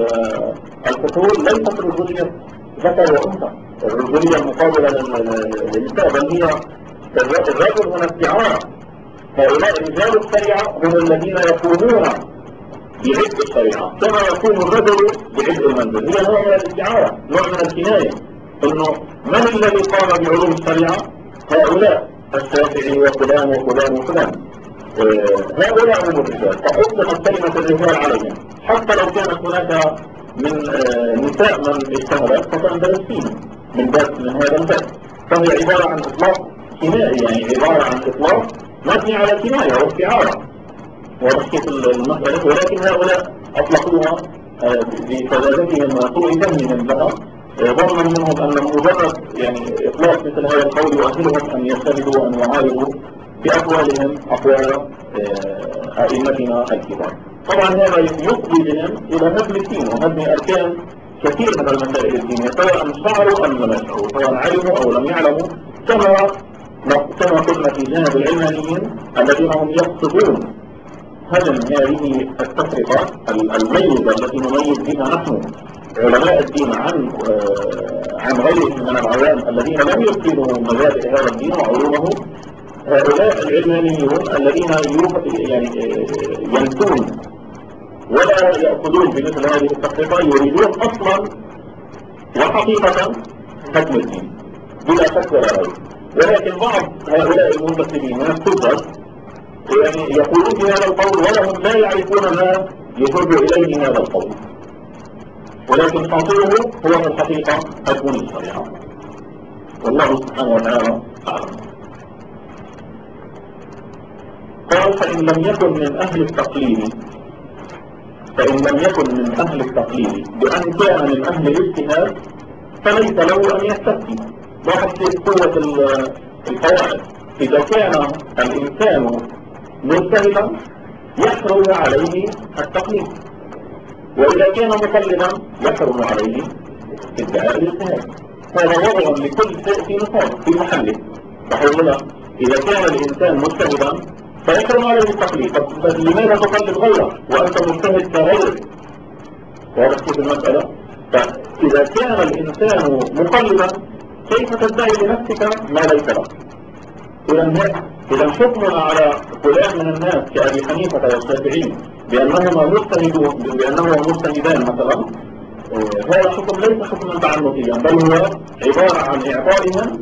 الفصول ليست رجولية ذكر وأنثى، الرجولية المقابلة للنساء، بل هي الرجل هنا استعارة. هؤلاء رجال الشريعة هم الذين يقومون بعبء الشريعة كما يقوم الرجل بعبء المنزل. هي نوع من الاستعارة، نوع من الكناية، إنه من الذي قام بعلوم الشريعة؟ هؤلاء الشافعي وفلان وفلان وفلان، هؤلاء هم الرجال، فأطلقت كلمة الرجال عليهم، حتى لو كانت هناك من نساء من اجتهدت فتندرسين من هذا الباب، فهي عبارة عن إطلاق كنائي، يعني عبارة عن إطلاق مبني على كناية واستعارة ورشية المسألة، ولكن هؤلاء أطلقوها بفزازتهم وسوء فهمهم لها، ظنا منهم أن مجرد يعني إطلاق مثل هذا القول يؤهلهم أن يجتهدوا وأن يعارضوا بأقوالهم أقوال أئمتنا الكبار. طبعا هذا يفضي بهم إلى هدم الدين وهدم أركان كثير من المسائل الدينية، سواء شعروا أم لم يشعروا، سواء علموا أو لم يعلموا، كما قلنا في جانب العلمانيين الذين هم يقصدون هدم هذه التفرقة الميزة التي نميز بها نحن علماء الدين عن غيرهم من العوام الذين لم يتقنوا مبادئ هذا الدين وعلومه. هؤلاء العلمانيون الذين ينسون ولا يأخذون بمثل هذه التفرقة يريدون أصلا وحقيقة هدم الدين بلا شك ولا ريب. ولكن بعض هؤلاء المنتسبين من السلطة يقولون بهذا القول ولهم لا يعرفون ما يفرد إليه هذا القول، ولكن حاصله هو في الحقيقة هدم الشريعة، والله سبحانه وتعالى أعلم. قال فإن لم يكن من أهل التقليد بأن كان من أهل الاجتهاد فليس له أن يستفتي. لاحظ في قوة القواعد، إذا كان الإنسان مجتهدا يحرم عليه التقليد، وإذا كان مقلدا يحرم عليه ادعاء الاجتهاد. هذا وضع لكل شيء في نصابه في محله. فحولنا إذا كان الإنسان مجتهدا فيحرم عليه التقليد. طب لماذا تقلد غيره وأنت مجتهد كغيره؟ واضح كيف المسألة؟ فإذا كان الإنسان مقلدا كيف تدعي لنفسك ما ليس لك؟ إذا حكمنا على فلان من الناس كأبي حنيفة والشافعي بأنهما مجتهدان مثلا، هذا حكم ليس حكما تعنتيا، بل هو عبارة عن إعطائهم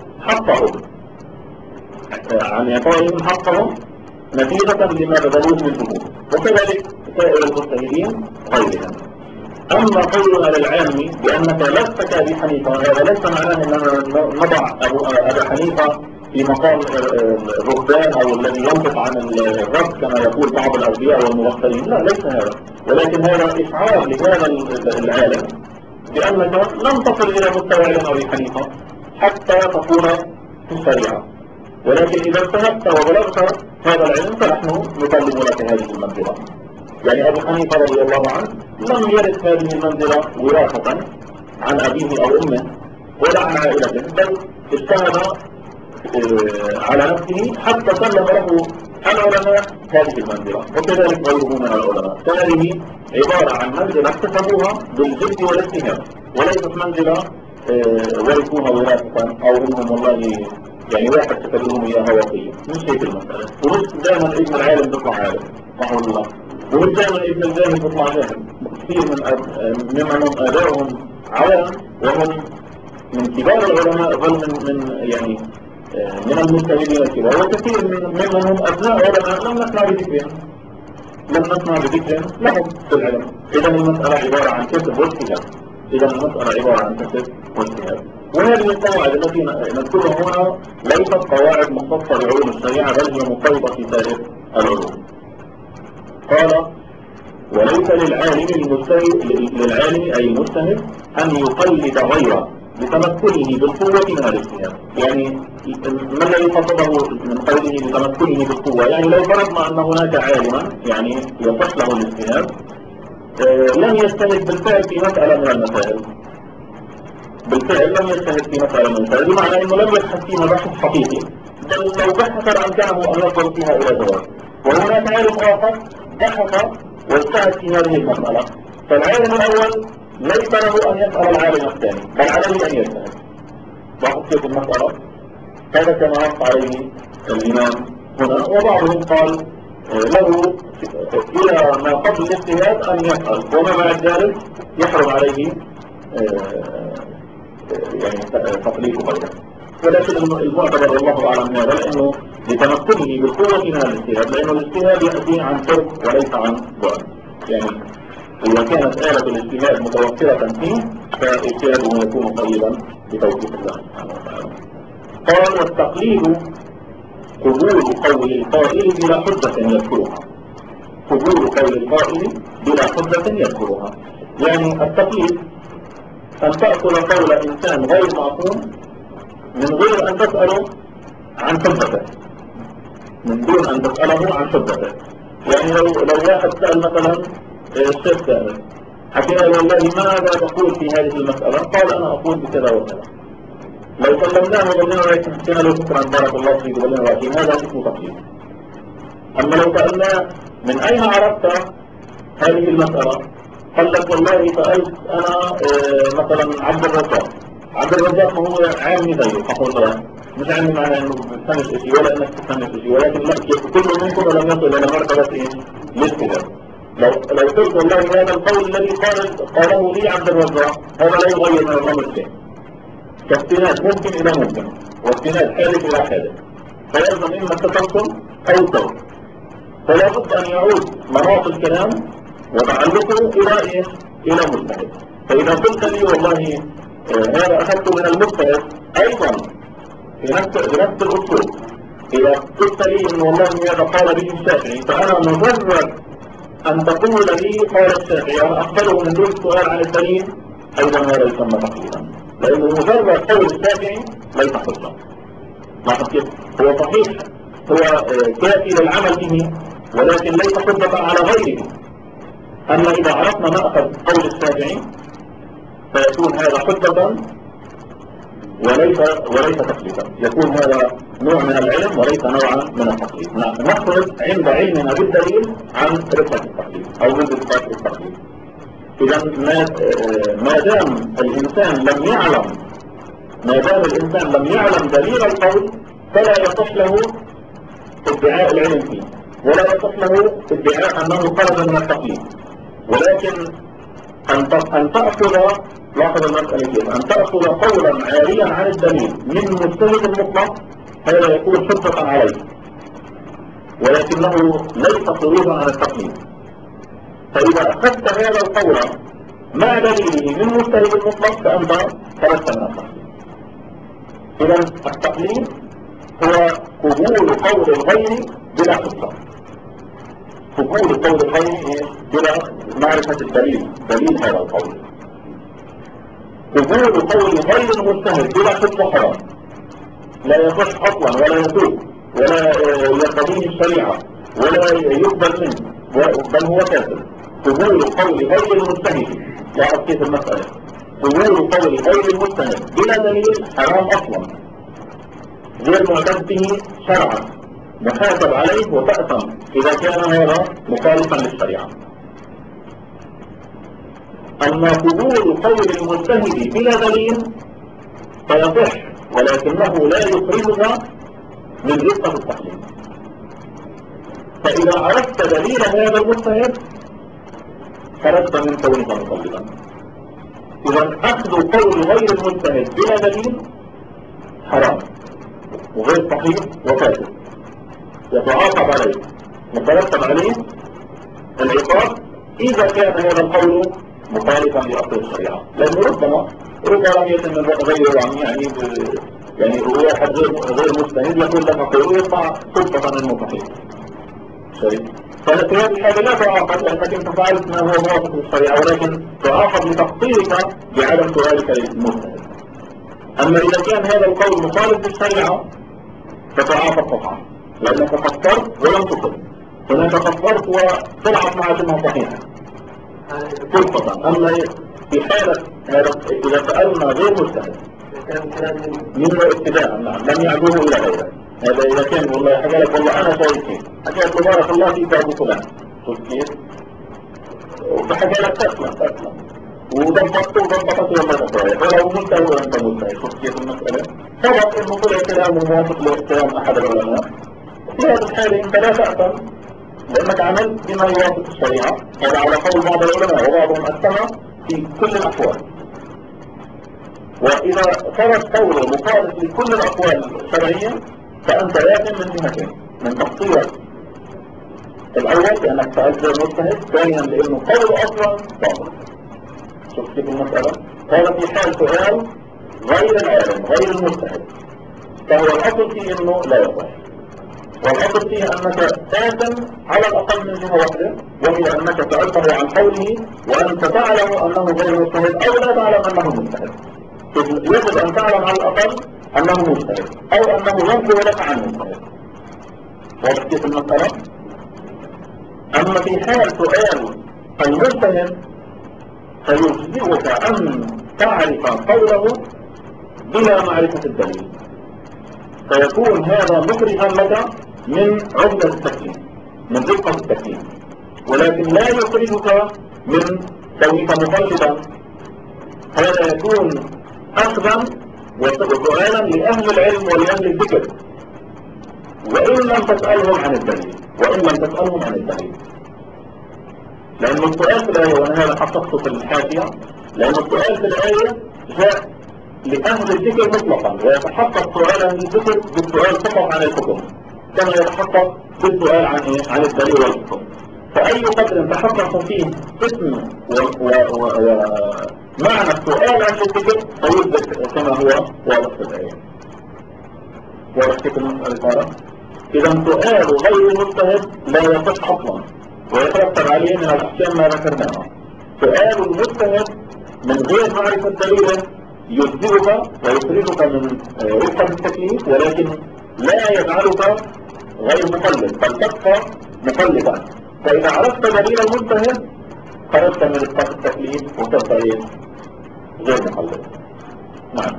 حقهم نتيجة لما بذلوه من جهود، وكذلك سائر المجتهدين غيرهم. أما قولنا للعام بأنك لست كأبي حنيفة، هذا ليس معناه أننا نضع أبا حنيفة في مقام الرهبان أو الذي ينطق عن الرب كما يقول بعض الأولياء والمغفلين، لا ليس هذا، ولكن هذا إشعار لهذا العالم بأنك لم تصل إلى مستوى علم أبي حنيفة حتى تكون في الشريعة، ولكن إذا اجتهدت وبلغت هذا العلم فنحن نطلب لك هذه المنزلة. يعني أبو حنيفة رضي الله عنه لم يرث هذه المنزلة وراثة عن أبيه أو أمه ولا عن عائلته، بل اجتهد على نفسه حتى سلم له العلماء هذه المنزلة، وكذلك غيره من العلماء. فهذه عبارة عن منزلة اكتسبوها بالجد والاجتهاد، وليست منزلة ورثوها وراثة أو إنهم والله يعني واحد كتب لهم إياها وصية. مش هيك المسألة، ومش دائما ابن العالم بيطلع عالم رحمه الله، ومش دائما ابن الجاهل بيطلع جاهل. كثير ممن آبائهم عوام وهم من كبار العلماء بل من المجتهدين الكبار، وكثير ممن هم أبناء علماء لم نسمع بذكرهم لهم في العلم. إذا المسألة عبارة عن كسب واجتهاد. وهذه القواعد التي نذكرها هنا ليست قواعد مختصة بعلوم الشريعة، بل هي مقيدة في سائر العلوم. قال وليس للعالم أي المجتهد أن يقلد غيره بتمكنه بالقوة من الاجتهاد. يعني ما الذي قصده من قوله بتمكنه بالقوة؟ يعني لو فرضنا أن هناك عالما يعني يصح له الاجتهاد لم يجتهد بالفعل في مسألة من المسائل، بمعنى أنه لم يبحث فيها بحث حقيقي، بل لو بحث لأمكنه أن يصل فيها إلى جواب. وهناك عالم آخر بحث واجتهد في هذه المسألة، فالعالم الأول ليس له أن يسأل العالم الثاني، بل عليه أن يجتهد. لاحظ كيف المسألة؟ هذا كما نص عليه الإمام هنا. وبعضهم قال له إلى ما قبل الاجتهاد أن يسأل، وما بعد ذلك يحرم عليه تقليد غيره. ولكن المعتبر والله أعلم هذا لأنه لتمكنه بالقوة من الاجتهاد، لأنه الاجتهاد يأتي عن قرب وليس عن بعد. يعني إذا كانت آلة الاجتهاد متوفرة فيه فاجتهاده يكون قريبا بتوفيق الله سبحانه وتعالى. قال والتقليد قبول قول القائل بلا حجة يذكرها. يعني التقليد أن تأخذ قول إنسان غير معصوم من غير أن تسأله عن حجته، من دون أن تسأله عن حجته. يعني لو واحد سأل مثلا الشيخ سائل حكي له والله ماذا تقول في هذه المسألة؟ قال أنا أقول بكذا وكذا. لو كلمناه وقلنا له حكينا له شكرا بارك الله فيك وقلنا له هذا اسمه تقليد. أما لو سألنا من أين عرفت هذه المسألة؟ قال لك والله سألت أنا مثلا عبد الرزاق. عبد الرزاق هو عالمي زيه صح ولا لا؟ مش عالمي معناه انه بتفهمش شيء ولا انك تفهمش شيء، ولكن لا كل منكم لم يصل الى مرتبة ايه؟ الاجتهاد. لو قلت والله هذا القول الذي قاله لي عبد الرزاق هذا لا يغير من الامر شيء. كاستناد ممكن الى ممكن، واستناد حادث الى حادث، فيلزم اما التسلسل او التوقف. فلا بد ان يعود مناط الكلام وتعلقه الى ايه؟ الى مجتهد. فاذا قلت لي والله هذا اخذته من المجتهد ايضا بنفس الاسلوب، اذا قلت لي ان والله هذا قال به الشافعي، فانا مجرد ان تقول لي قال الشافعي وانا اقبله من دون السؤال عن الدليل، ايضا هذا يسمى تقليدا، لانه مجرد قول الشافعي ليس حجه. لاحظ كيف؟ هو صحيح، هو كافي للعمل به، ولكن ليس حجة على غيره. أما إذا عرفنا مأخذ قول الشافعي فيكون هذا حجة وليس تقليدا، يكون هذا نوع من العلم وليس نوعا من التقليد. نخرج عند علمنا بالدليل عن رفقة التقليد أو من رفقة التقليد. إذا ما دام الإنسان لم يعلم دليل القول فلا يصح له ادعاء العلم فيه، ولا يصح له ادعاء أنه خرج من التقليد. ولكن أن تأخذ، لاحظ المسألة كيف، أن تأخذ قولا عاريا عن الدليل من مجتهد مطلق هذا يكون حجة عليه، ولكنه ليس خروجا عن التقليد. فإذا أخذت هذا القول مع دليله من مجتهد مطلق فأنت خرجت من التقليد. إذا التقليد هو قبول قول الغير بلا حجة، قبول قول الغير بلا معرفة دليل هذا القول. قبول قول غير المجتهد بلا حجة حرام، لا يصح أصلا ولا يسوق ولا يقتضيه الشريعة ولا يقبل منه، بل هو كافر. قبول قول غير المجتهد، لاحظ كيف المسألة، قبول قول غير المجتهد بلا دليل حرام أصلا، غير معتد به شرعا، محاسب عليه وتأثم إذا كان هذا مخالفا للشريعة. أما قبول قول المجتهد بلا دليل فيصح، ولكنه لا يخرجها من رفقة التقليد. فإذا عرفت دليل هذا المجتهد خرجت من كونك مقلدا. إذا أخذ قول غير المجتهد بلا دليل حرام وغير صحيح وفاسد، يتعاقب عليه، يترتب عليه العقاب إذا كان هذا القول مخالفا لأصل الشريعة. لأنه ربما يتم غير يعني واحد غير مجتهد يقول لك قول يطلع سلطة من صحيح شيء، ففي هذه الحالة لا تعاقب لأنك انت فعلت ما هو موافق للشريعة، ولكن تعاقب لتقصيرك بعدم سؤالك للمجتهد. أما إذا كان هذا القول مخالف للشريعة فتعاقب قطعا، لأنك قصرت ولم تصب. هناك قصرت وطلعت معك انها صحيحة سلطة. أما في حالة هذا إذا سألنا غير مجتهد منه ابتداء لم يعدوه إلى غيره، هذا إذا كان والله حكى لك والله أنا شايف فيه، حكى لك بارك الله فيك أبو فلان، شوف كيف، وحكى لك تسلم وضبطته والله مصاري، ولو مجتهد وأنت مجتهد، شوف كيف المسألة. سبق إنه طلع كلامه موافق لكلام أحد العلماء، في هذه الحالة أنت لا تأثم لأنك عملت بما يوافق الشريعة. هذا على قول بعض العلماء وبعضهم أكثر في كل الأحوال. وإذا خرج قوله مخالف لكل الأقوال الشرعية فأنت آثم من جهتين: من تقصيرك الأول لأنك سألت غير مجتهد، ثانيا لأنه قول أصلا باطل. شوف كيف المسألة؟ هذا في حال سؤال غير العالم غير المجتهد، فهو الأصل فيه أنه لا يصح، والأصل فيه أنك آثم على الأقل من جهة واحدة، وهي أنك سألته عن قوله وأنت تعلم أنه غير مجتهد أو لا تعلم أنه مجتهد. يجب أن تعلم على الأقل أنه مجتهد أو أنه ينقل لك عن مجتهد. واضح كيف المسألة؟ أما في حال سؤال المجتهد فيجزئك أن تعرف قوله بلا معرفة الدليل، فيكون هذا مخرجا لك من عقدة التكليف، من رقة التكليف، ولكن لا يخرجك من كونك مقلدا. هذا يكون أخذا وسؤالا لأهل العلم ولأهل الذكر، وإن لم تسألهم عن الدليل، لأن السؤال في الآية، وأنا هذا حققته في الحاشية، لأن السؤال في الآية جاء لأهل الذكر مطلقا، ويتحقق سؤال أهل الذكر بالسؤال فقط عن الحكم كما يتحقق بالسؤال عن الدليل والحكم. فأي قدر تحقق فيه اسم ومعنى السؤال عن الذكر فيثبت كما هو واضح في الآية. واضح في المسألة؟ إذا سؤال غير المجتهد لا يصح أصلا، ويترتب عليه من الأحكام ما ذكرناها. سؤال المجتهد من غير معرفة دليل يجزئك ويخرجك من رقة التكليف، ولكن لا يجعلك غير مقلد، بل تبقى مقلدا. فإذا عرفت دليل المجتهد خرجت من رقة التكليف وتبقى غير مقلد. نعم.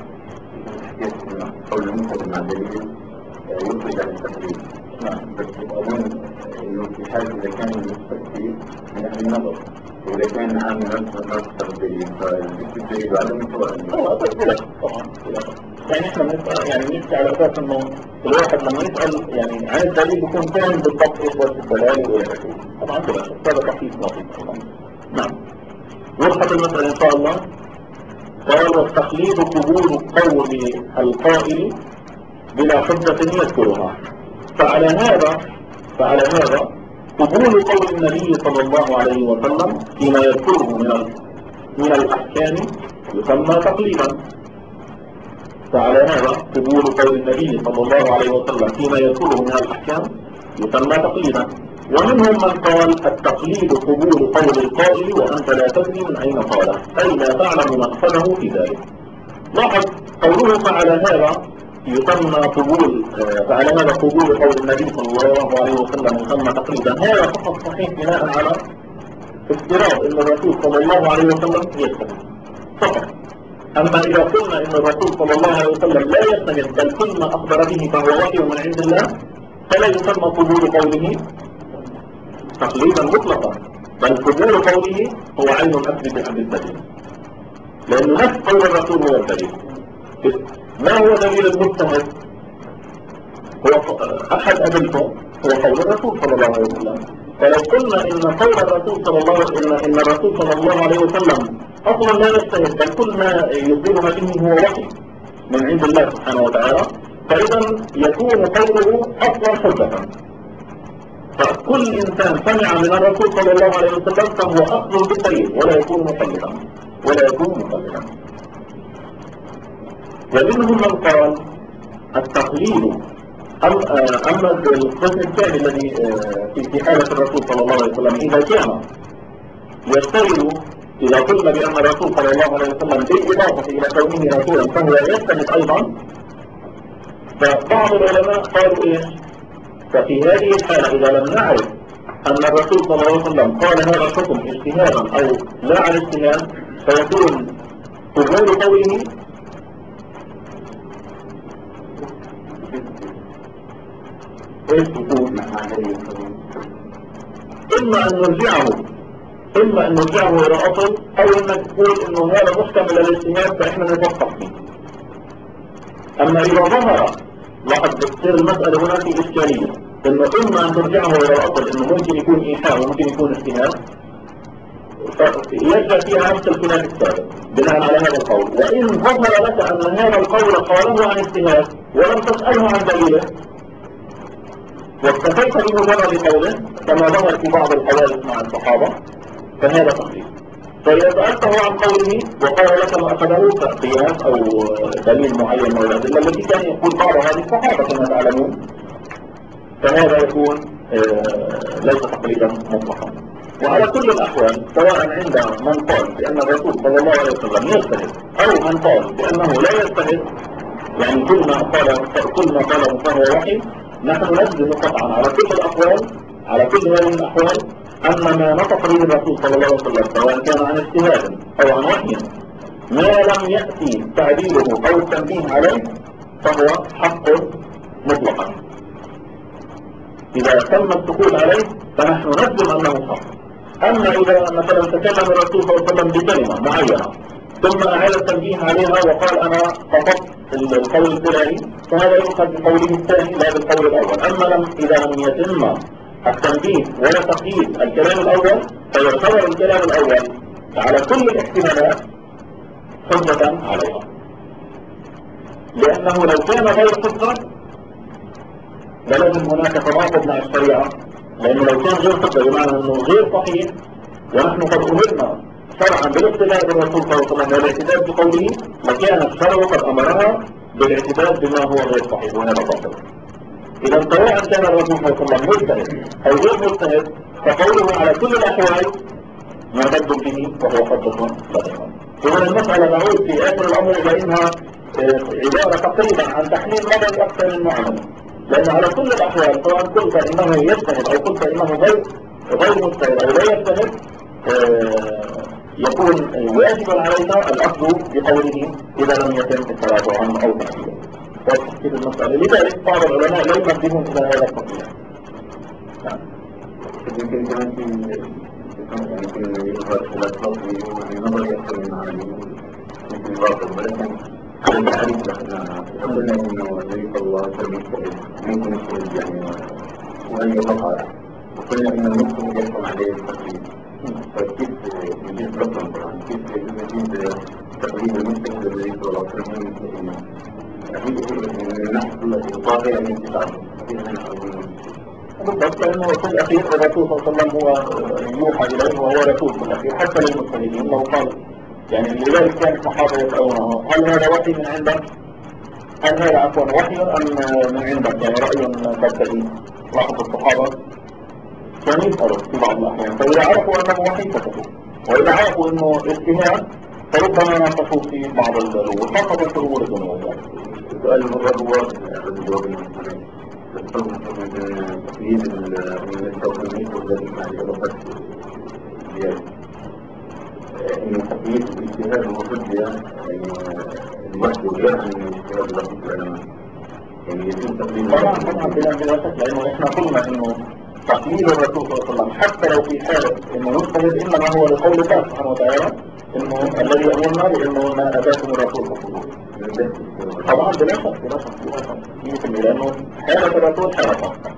قول المجتهد مع دليل يخرج عن التكليف. نعم. بس أظن إنه في حال إذا كان المستفيد من أهل النظر، وإذا كان عاملا مستقبلين فالدليل على المتوازن. هو أسئلة طبعا. يعني إحنا نسأل على أساس إنه الواحد لما يسأل يعني عن الدليل يكون فاهم بالضبط إيش وجه الدلالة وإلى آخره. طبعا بلا شك هذا تحقيق لطيف. نعم. وضحت المسألة إن شاء الله. قال والتقليد قبول قول القائل بلا حجة يذكرها. فعلى هذا قبول قول النبي صلى الله عليه وسلم فيما يذكره من الأحكام يسمى تقليدا. فعلى هذا قبول قول النبي صلى الله عليه وسلم فيما يذكره من الأحكام يسمى تقليدا. ومنهم من قال التقليد قبول قول القائل وأنت لا تدري من أين قاله، أي لا تعلم مقصده في ذلك. لاحظ قوله فعلى هذا يسمى قبول قول النبي صلى الله عليه وسلم يسمى تقليدا. هذا فقط صحيح بناء على افتراض ان الرسول صلى الله عليه وسلم يجتهد فقط. اما اذا قلنا ان الرسول صلى الله عليه وسلم لا يجتهد بل كل ما اخبر به فهو وحي من عند الله، فلا يسمى قبول قوله تقليدا مطلقا، بل قبول قوله هو عين الاثبت عن الدليل، لان نفس قول الرسول هو الدليل. ما هو دليل المجتهد؟ هو أحد أدلته هو قول الرسول صلى الله عليه وسلم. فلو قلنا إن قول الرسول صلى الله إن الرسول صلى الله عليه وسلم أصلا لا يجتهد بل كل ما يخبرنا به هو وحي من عند الله سبحانه وتعالى، فإذا يكون قوله أصلا حجة. فكل إنسان سمع من الرسول صلى الله عليه وسلم فهو أصل بالدليل ولا يكون مقلدا. ومنهم من قال التقليد أما القسم الثاني الذي في حالة الرسول صلى الله عليه وسلم إذا كان يشتغل، إذا قلنا بأن الرسول صلى الله عليه وسلم بالإضافة إلى كونه رسولا فهو يجتهد أيضا، فبعض العلماء قالوا إيش؟ ففي هذه الحالة إذا لم نعرف أن الرسول صلى الله عليه وسلم قال هذا الحكم اجتهادا أو لا عن اجتهاد، فيكون قبول قوله إما أن نرجعه إلى أصل، أو أنك تقول إنه هذا محتمل الاجتهاد فإحنا نتوقف فيه. أما إذا ظهر لاحظ بتصير المسألة هنا في إشكالية، إنه إما أن ترجعه إلى الأصل إنه ممكن يكون إيحاء وممكن يكون اجتهاد، يرجع فيها نفس الخلاف السابق بناء على هذا القول. وإن ظهر لك أن هذا القول قاله عن اجتهاد ولم تسأله عن دليله واكتفيت بمجرد قوله كما ظهر في بعض الحوادث مع الصحابة، فهذا تقليد. فإذا سألته عن قوله وقال لك ما أخذه كقياس أو دليل معين من الأدلة التي كان يقول بعض هذه الصحابة كما تعلمون، فهذا يكون ليس تقليدا مطلقا. وعلى كل الأحوال سواء عند من قال بأن الرسول صلى الله عليه وسلم يجتهد أو من قال بأنه لا يجتهد، يعني كل ما قاله فهو وحي، نحن نجزم قطعا على كل الأقوال، على كل هذه الأحوال أن ما نطق به الرسول صلى الله عليه وسلم سواء كان عن اجتهاد أو عن وحي ما لم يأتي تعديله أو التنبيه عليه فهو حق مطلقا. إذا تم السكوت عليه فنحن نجزم أنه حق. أما إذا مثلا تكلم الرسول صلى الله عليه وسلم بكلمة معينة ثم أعاد التنبيه عليها وقال أنا قصدت القول الفلاني فهذا يؤخذ بقوله الثاني لا بالقول الأول. أما إذا لم يتم التنبيه ولا تقييد الكلام الأول فيعتبر الكلام الأول على كل الاحتمالات حجة عليها، لأنه لو كان غير حجة لازم هناك تناقض مع الشريعة، لأنه لو كان غير حجة بمعنى أنه غير صحيح ونحن قد أمرنا شرعا بالاقتداء بالرسول صلى الله عليه وسلم والاعتداد بقوله لكان الشرع قد أمرنا بالاعتداد بما هو غير صحيح وهذا باطل. إذا سواء كان الرسول صلى الله عليه وسلم مجتهد أو غير مجتهد فقوله على كل الأحوال معتد به وهو حجة لدينا. إذا المسألة نعود في آخر الأمر إلى إنها عبارة تقريبا عن تحليل نظري أكثر من معاملة، لأن على كل الأحوال سواء قلت إنه يجتهد أو قلت إنه غير مجتهد أو لا يجتهد يكون واجبا عليك الأخذ بقوله إذا لم يتم التراجع عنه أو تعديله وتحقيق المسألة. لذلك بعض العلماء لا ينبهون إلى هذا التصريح. يمكن كمان يمكن يظهر خلاف لفظي ونظري أكثر من عملي يمكن الواقع، ولكن التعريف لنا قلنا إنه النبي صلى الله عليه وسلم ممكن يخرج يعني وأن يقطع، وقلنا إن المسلم يحكم عليه التقليد. فكيف يجيب رقم طبعا كيف يجيب تقليد المسلم للنبي صلى الله عليه وسلم أكيد نحن الواقع يعني بالضبط، لأنه في الأخير الرسول صلى الله عليه وسلم هو يوحى إليه وهو رسول في الأخير حتى للمجتهدين. لو قال يعني لذلك كان الصحابة يسألونه هل هذا وحي من عندك؟ هل هذا عفوا وحي أم من عندك؟ يعني رأي تبتدي. لاحظ الصحابة كانوا يسألوا في بعض الأحيان، فإذا عرفوا أنه وحي سكتوا، وإذا عرفوا أنه اجتهاد فربما ناقشوا في بعض الأمور خاصة في أمور الدنيا. السؤال المرة هو الجواب المسلم تقييد التوقيت والذي بعد إضافة زيادة إن تقييد الاجتهاد والحجة يعني الوحي غير عن الاجتهاد الدقيق العلماء يعني يتم تقييد طبعا بلا شك، لأنه إحنا قلنا إنه تقليد الرسول صلى الله عليه وسلم حتى لو في حالة إنه مجتهد إنما هو لقول الله سبحانه وتعالى إنه الذي أمرنا بإنه ما أتاكم الرسول فخذوه. طبعا بلا شك يمكن، لأنه حالة الرسول حالة خاصة.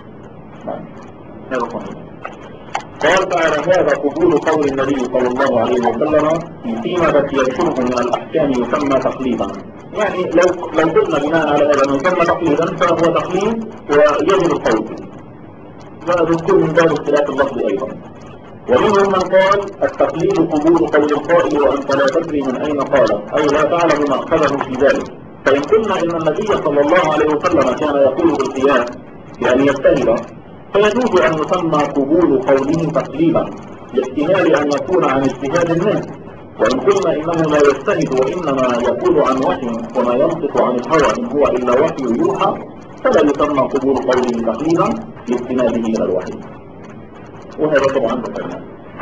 قال تعالى هذا قبول قول النبي صلى الله عليه وسلم فيما بقي الشرب من الأحكام يسمى تقليدا. يعني لو قلنا بناء على هذا أنه يسمى تقليدا فهو تقليد ويجب القول فيه، وذكر من باب اختلاف اللفظ أيضا. ومنهم من قال التقليد قبول قول القائل وأنت لا تدري من أين قال أي لا تعلم مأخذه في ذلك. فإن قلنا إن النبي صلى الله عليه وسلم كان يقول بالقياس بأن يجتهد فيجوز أن يسمى قبول قوله تقليدا لاحتمال أن يكون عن اجتهاد منه. وإن قلنا إنه لا يجتهد وإنما يقول عن وحي وما ينطق عن الهوى إن هو إلا وحي يوحى فلا يسمى قبول قوله تقليدا لاستناده إلى الوحي. وهذا طبعا ذكرناه.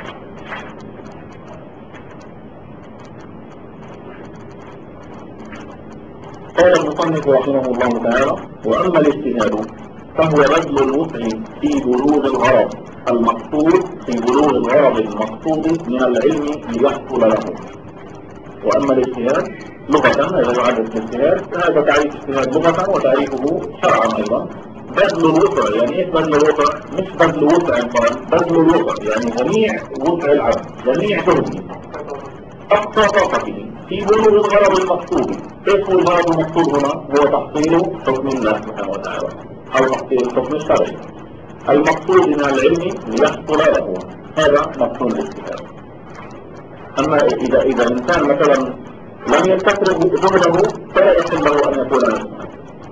قال المصنف رحمه الله تعالى وأما الاجتهاد فهو بذل الوسع في بلوغ الغرض المقصود من العلم ليحصل له. وأما الاجتهاد لغة هذا يعد الاجتهاد، هذا تعريف الاجتهاد لغة وتعريفه شرعا أيضا. بذل الوسع يعني ايش بذل الوسع؟ مش بذل وسع فقط، بذل الوسع يعني جميع وسع العبد، جميع جهده أقصى طاقته في بلوغ الغرض المقصود. ايش هو الغرض المقصود هنا؟ هو تحصيل حكم الله سبحانه وتعالى أو تحصيل الحكم الشرعي المقصود من العلم ليحصل له، هذا مقصود الاجتهاد. أما إذا الإنسان مثلا لم يستفرغ جهده فلا يحل له أن يكون مجتهدا.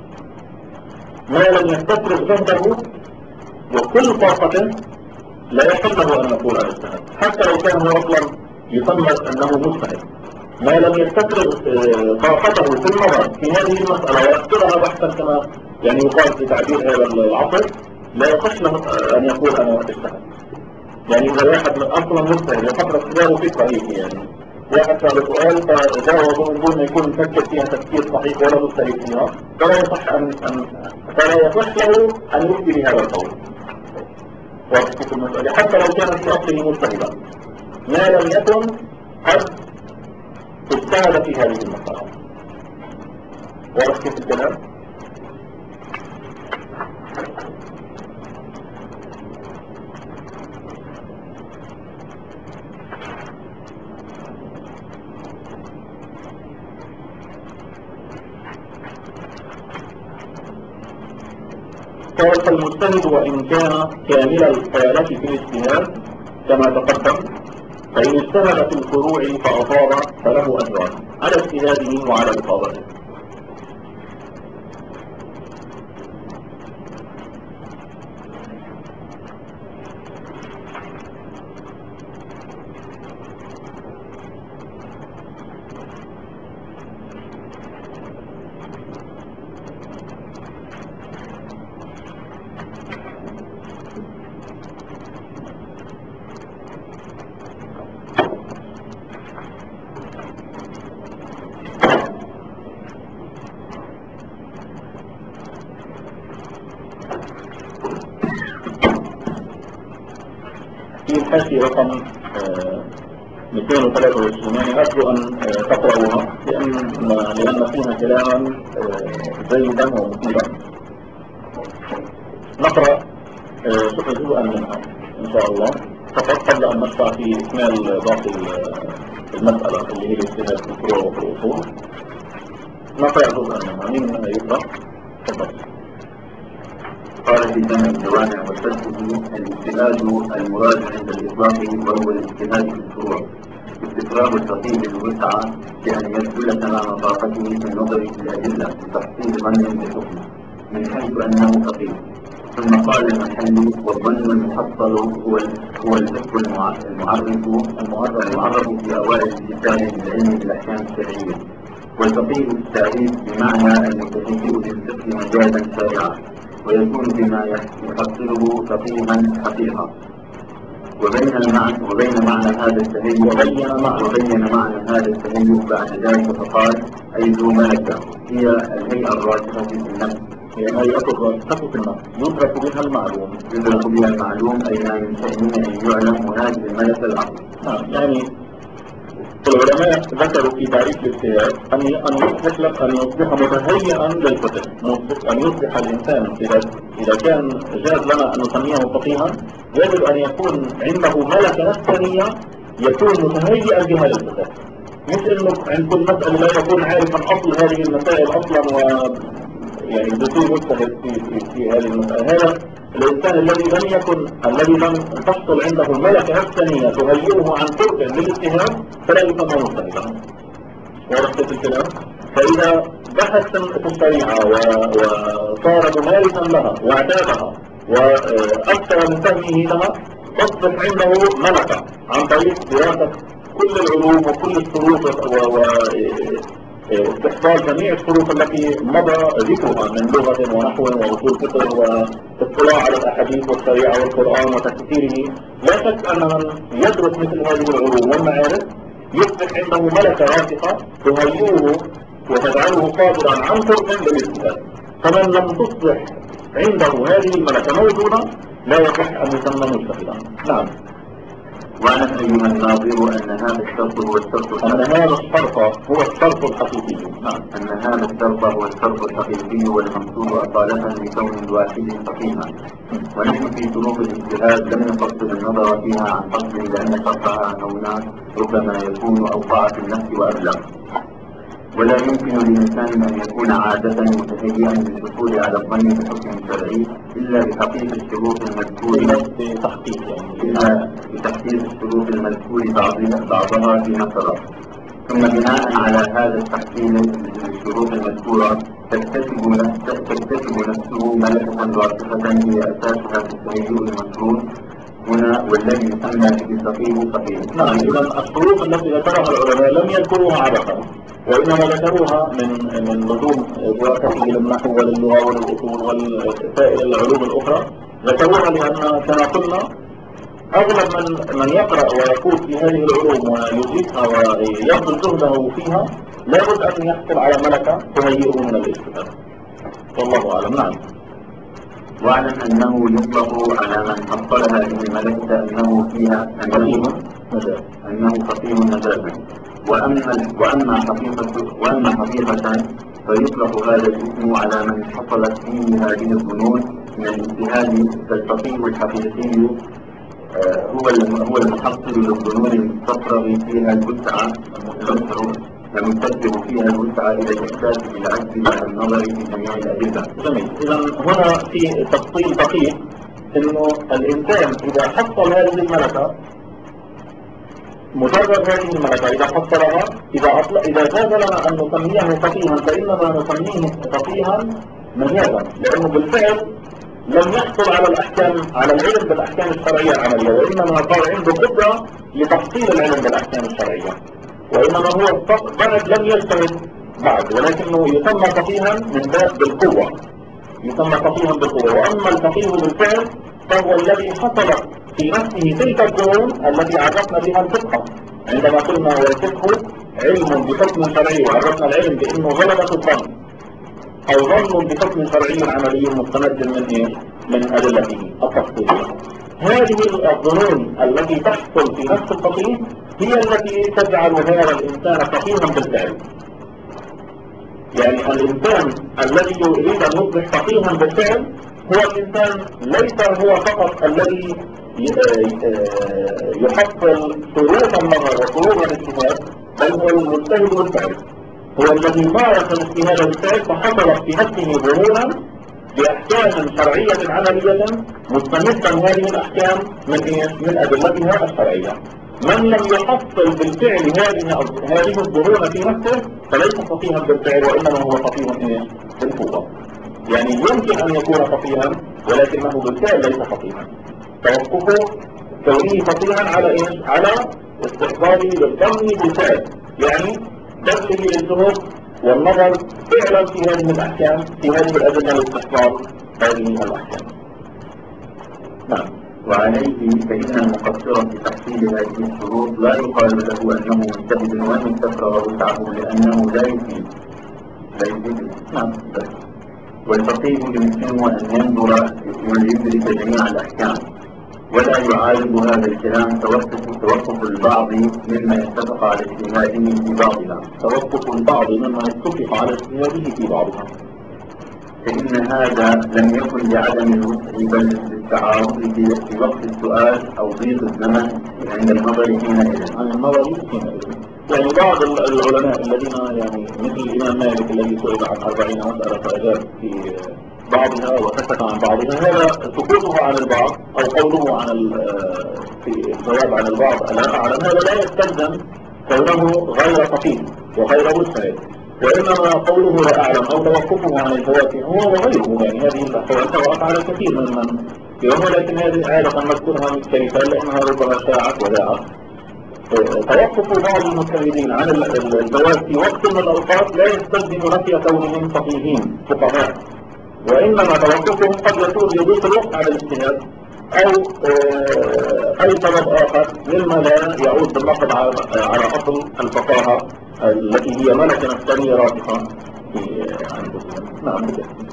ما لم يستفرغ جهده وكل طاقته لا يحل له أن يكون مجتهدا حتى لو كان هو أصلا يسمى أنه مجتهد. ما لم يستفرغ طاقته في النظر في هذه المسألة ويحصلها بحثا كما يعني يقال في تعبير هذا العصر لا يخش له أن يقول أنا اجتهد، يعني إذا واحد أصلا مجتهد وفكر اختياره في صحيح، يعني واحد سأل سؤال فجاوب من دون ما يكون مفكر فيها تفكير صحيح ولا مجتهد فيها، فلا يصح له أن يفتي بهذا القول. وفي المسألة حتى لو كان في أصله مجتهدا ما لم يكن قد اجتهد في هذه المسألة. واضح كيف الكلام؟ فالمجتهد وإن كان كامل الحالة في الاجتهاد كما تقدم، فإن اجتهد في الفروع فأصاب فله أجران على اجتهاده وعلى إصابته. في الحاشية رقم 223 يعني أرجو أن تقرأوها لأن فيها كلاما جيدا ومفيدا. نقرأ جزءا منها إن شاء الله فقط قبل أن نشرع في إكمال باقي المسألة اللي هي الاجتهاد في الفروع وفي الأصول. نقرأ جزءا منها. مين يقرأ؟ تفضل. قال في جامع الجوامع وشرحه: الاجتهاد المراد عند الإطلاق وهو الاجتهاد في الفروع، استفراغ الفقيه الوسع بأن يبذل تمام طاقته في النظر في الأدلة لتحصيل ظن بحكم من حيث أنه فقيه. ثم قال المحلي: والظن المحصل هو الفقه المعرف في أوائل الكتاب بالعلم بالأحكام الشرعية، والفقيه في التعريف بمعنى المتفقه للفقه مجازا شائعا، ويكون بما يحصله فقيها حقيقة. وبين معنى هذا التهيؤ بعد ذلك فقال: أي ذو ملكة هي الهيئة الراجحة في النفس، هي الهيئة الراجحة في النفس يدرك بها المعلوم أي ما من شأنه أن يعلم هذه الملكة العقل. يعني العلماء ذكروا في تعريف الاجتهاد أن يصبح متهيئا للفقه، أن يصبح الإنسان إذا كان جاز لنا أن نسميه فقيها يجب أن يكون عنده ملكة نفسانية يكون متهيئا بها للفقه، مش إنه عند كل مسألة لا يكون عارفا أصل هذه المسائل أصلا يعني بصير مجتهد في هذه المسألة. هذا الإنسان الذي لم تحصل عنده ملكة نفسانية تهيئه عن قرب للاجتهاد فلا يسمى مجتهدا. ورحت الكلام. فإذا بحث في الشريعة وصار ممارسا لها واعتادها وأكثر من فهمه لها تصبح عنده ملكة عن طريق دراسة كل العلوم وكل الشروط واستحضار جميع الشروط التي مضى ذكرها من لغة ونحو وأصول فقه واطلاع على الأحاديث والشريعة والقرآن وتفسيره. لا شك أن من يدرس مثل هذه العلوم والمعارف يصبح عنده ملكة راسخة تهيئه وتجعله قادرا عن قرب للاجتهاد. فمن لم تصبح عنده هذه الملكة موجودة لا يصح أن يسمى مجتهدا. نعم. واعلم أيها الناظر أن هذا الشرط هو الشرط الحقيقي. نعم. أن هذا الشرط هو الشرط الحقيقي والمقصود أصالة لكون الواحد فقيها. ونحن في شروط الاجتهاد لم نفصل النظر فيها عن فصل لأن شرطها هنا ربما يكون أوقع في النفس وأبلغ. ولا يمكن للإنسان أن يكون عادة متهيئا للحصول على الظن بحكم شرعي إلا بتحقيق الشروط المذكور بعضها فيما سبق. ثم بناء على هذا التحصيل للشروط المذكورة تكتسب نفسه ملكة راسخة هي أساسها في التهيؤ المشروط هنا والذي يسمى بالفقيه فقيه. نعم. إذا الشروط التي ذكرها العلماء لم يذكروها عبثا، وإنما ذكروها من لزوم دراسته للنحو وللغة وللأصول وسائر العلوم الأخرى. ذكروها لأن كما قلنا أغلب من يقرأ ويفوت في هذه العلوم ويدرسها ويبذل جهده فيها لابد أن يحصل على ملكة تهيئه من الاجتهاد. والله أعلم. نعم. واعلم أنه يطلق على من حصل هذه الملكة أنه فيها أنه فقيه مجازا، وأما حقيقة فيطلق هذا الاسم على من حصلت فيه هذه الظنون من الاجتهاد، فالفقيه الحقيقي هو المحصل للظنون المستفرغ فيها الوسعى المستفرغ فيها الوسعى إلى الإحساس بالعجز على النظر في جميع الأدلة. جميل. إذا هنا في تفصيل دقيق إنه الإنسان إذا حصل هذه الملكة، مجرد هذه الملكة إذا حصلها، إذا جاز لنا أن نسميه فقيها فإنما نسميه فقيها مجازا، لأنه بالفعل لم يحصل على الأحكام، على العلم بالأحكام الشرعية العملية، وإنما صار عنده قدرة لتحصيل العلم بالأحكام الشرعية، وإنما هو بعد لم يجتهد بعد، ولكنه يسمى فقيها من باب القوة، يسمى فقيها بالقوة. وأما الفقيه بالفعل فهو الذي حصلت في نفسه تلك الظنون التي عرفنا بها الفقه، عندما قلنا والفقه علم بحكم شرعي، وعرفنا العلم بأنه غلبة الظن أو ظن بحكم شرعي عملي مستمد من أدلته التفصيلية. هذه الظنون التي تحصل في نفس الفقيه هي التي تجعل هذا الإنسان فقيها بالفعل. يعني الإنسان الذي يريد أن يصبح فقيها بالفعل هو الإنسان ليس هو فقط الذي يحصل شروط النظر وشروط الاجتهاد، بل هو المجتهد بالفعل، هو الذي مارس الاجتهاد بالفعل فحصلت في نفسه ظنونا بأحكام شرعية عملية مستمدة من هذه الأحكام من أدلتها الشرعية. من لم يحصل بالفعل هذه الظنون في نفسه فليس فقيها بالفعل، وإنما هو فقيه بالقوة. يعني يمكن أن يكون فقيها ولكنه بالفعل ليس فقيها. توقفه كونه فقيها على استحضاره للظن بالفعل، يعني بذله للجهد والنظر فعلا في هذه الأحكام، في هذه الأدلة لاستحضار هذه الأحكام. نعم. وعليه فإن المقصر في تحصيل هذه الشروط لا يقال له أنه مجتهد وأن استفرغ وسعه لأنه لا يفيد. نعم. والفقيه يمكنه أن ينظر ويدرك جميع الأحكام، ولا يعارض هذا الكلام توقف البعض مما اتفق على اجتهاده في بعضها، توقف البعض مما اتفق على اجتهاده في بعضها، فإن هذا لم يكن لعدم الوسع بل للتعارض في وقت السؤال أو ضيق الزمن عند النظر حينئذ. عن النظر حينئذ. يعني بعض العلماء الذين يعني مثل الإمام مالك الذي سئل عن 40 مسألة فأجاب في بعضها وسكت عن بعضها، هذا سكوته عن البعض أو قوله في الجواب عن البعض لا أعلم، هذا لا يستلزم كونه غير فقيه وغير مجتهد، وإنما قوله لا أعلم أو توقفه عن الجواب هو وغيره. يعني هذه الأحوال وقع على كثير من يوم، لكن هذه عادة نذكرها كمثال لأنها ربما شاعت وذاعت. توقف بعض المجتهدين عن الجواب في وقت من الأوقات لا يستلزم نفي كونهم فقيهين فقهاء، وإنما توقفهم قد يكون لضيق الوقت على الاجتهاد أو أي سبب آخر مما لا يعود بالنقد على أصل الفقاهة التي هي ملكة نفسانية راسخة في أنفسهم. نعم.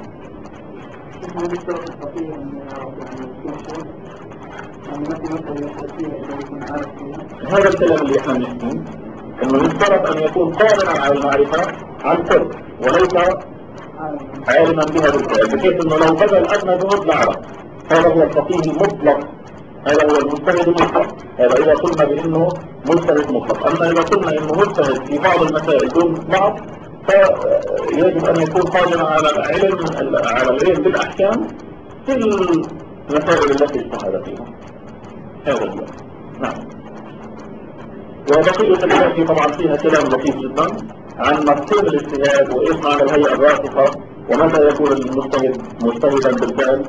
هذا الكلام اللي احنا بنحكيه انه يفترض ان يكون قادرا على المعرفة عن قرب وليس عالما بها بالفعل، بحيث انه لو بذل ادنى جهد لعرف. هذا هو الفقيه المطلق، هذا هو المجتهد المطلق. هذا اذا قلنا بانه مجتهد مطلق. اما اذا قلنا انه مجتهد في بعض المسائل دون بعض فيجب ان يكون قادرا على العلم بالاحكام في المسائل التي اجتهد فيها. هذا هو. نعم. وبقية الآية طبعا فيها كلام لطيف جدا عن مفهوم الاجتهاد وإيش معنى الهيئة الراسخة ومتى يكون المجتهد مجتهدا بالفعل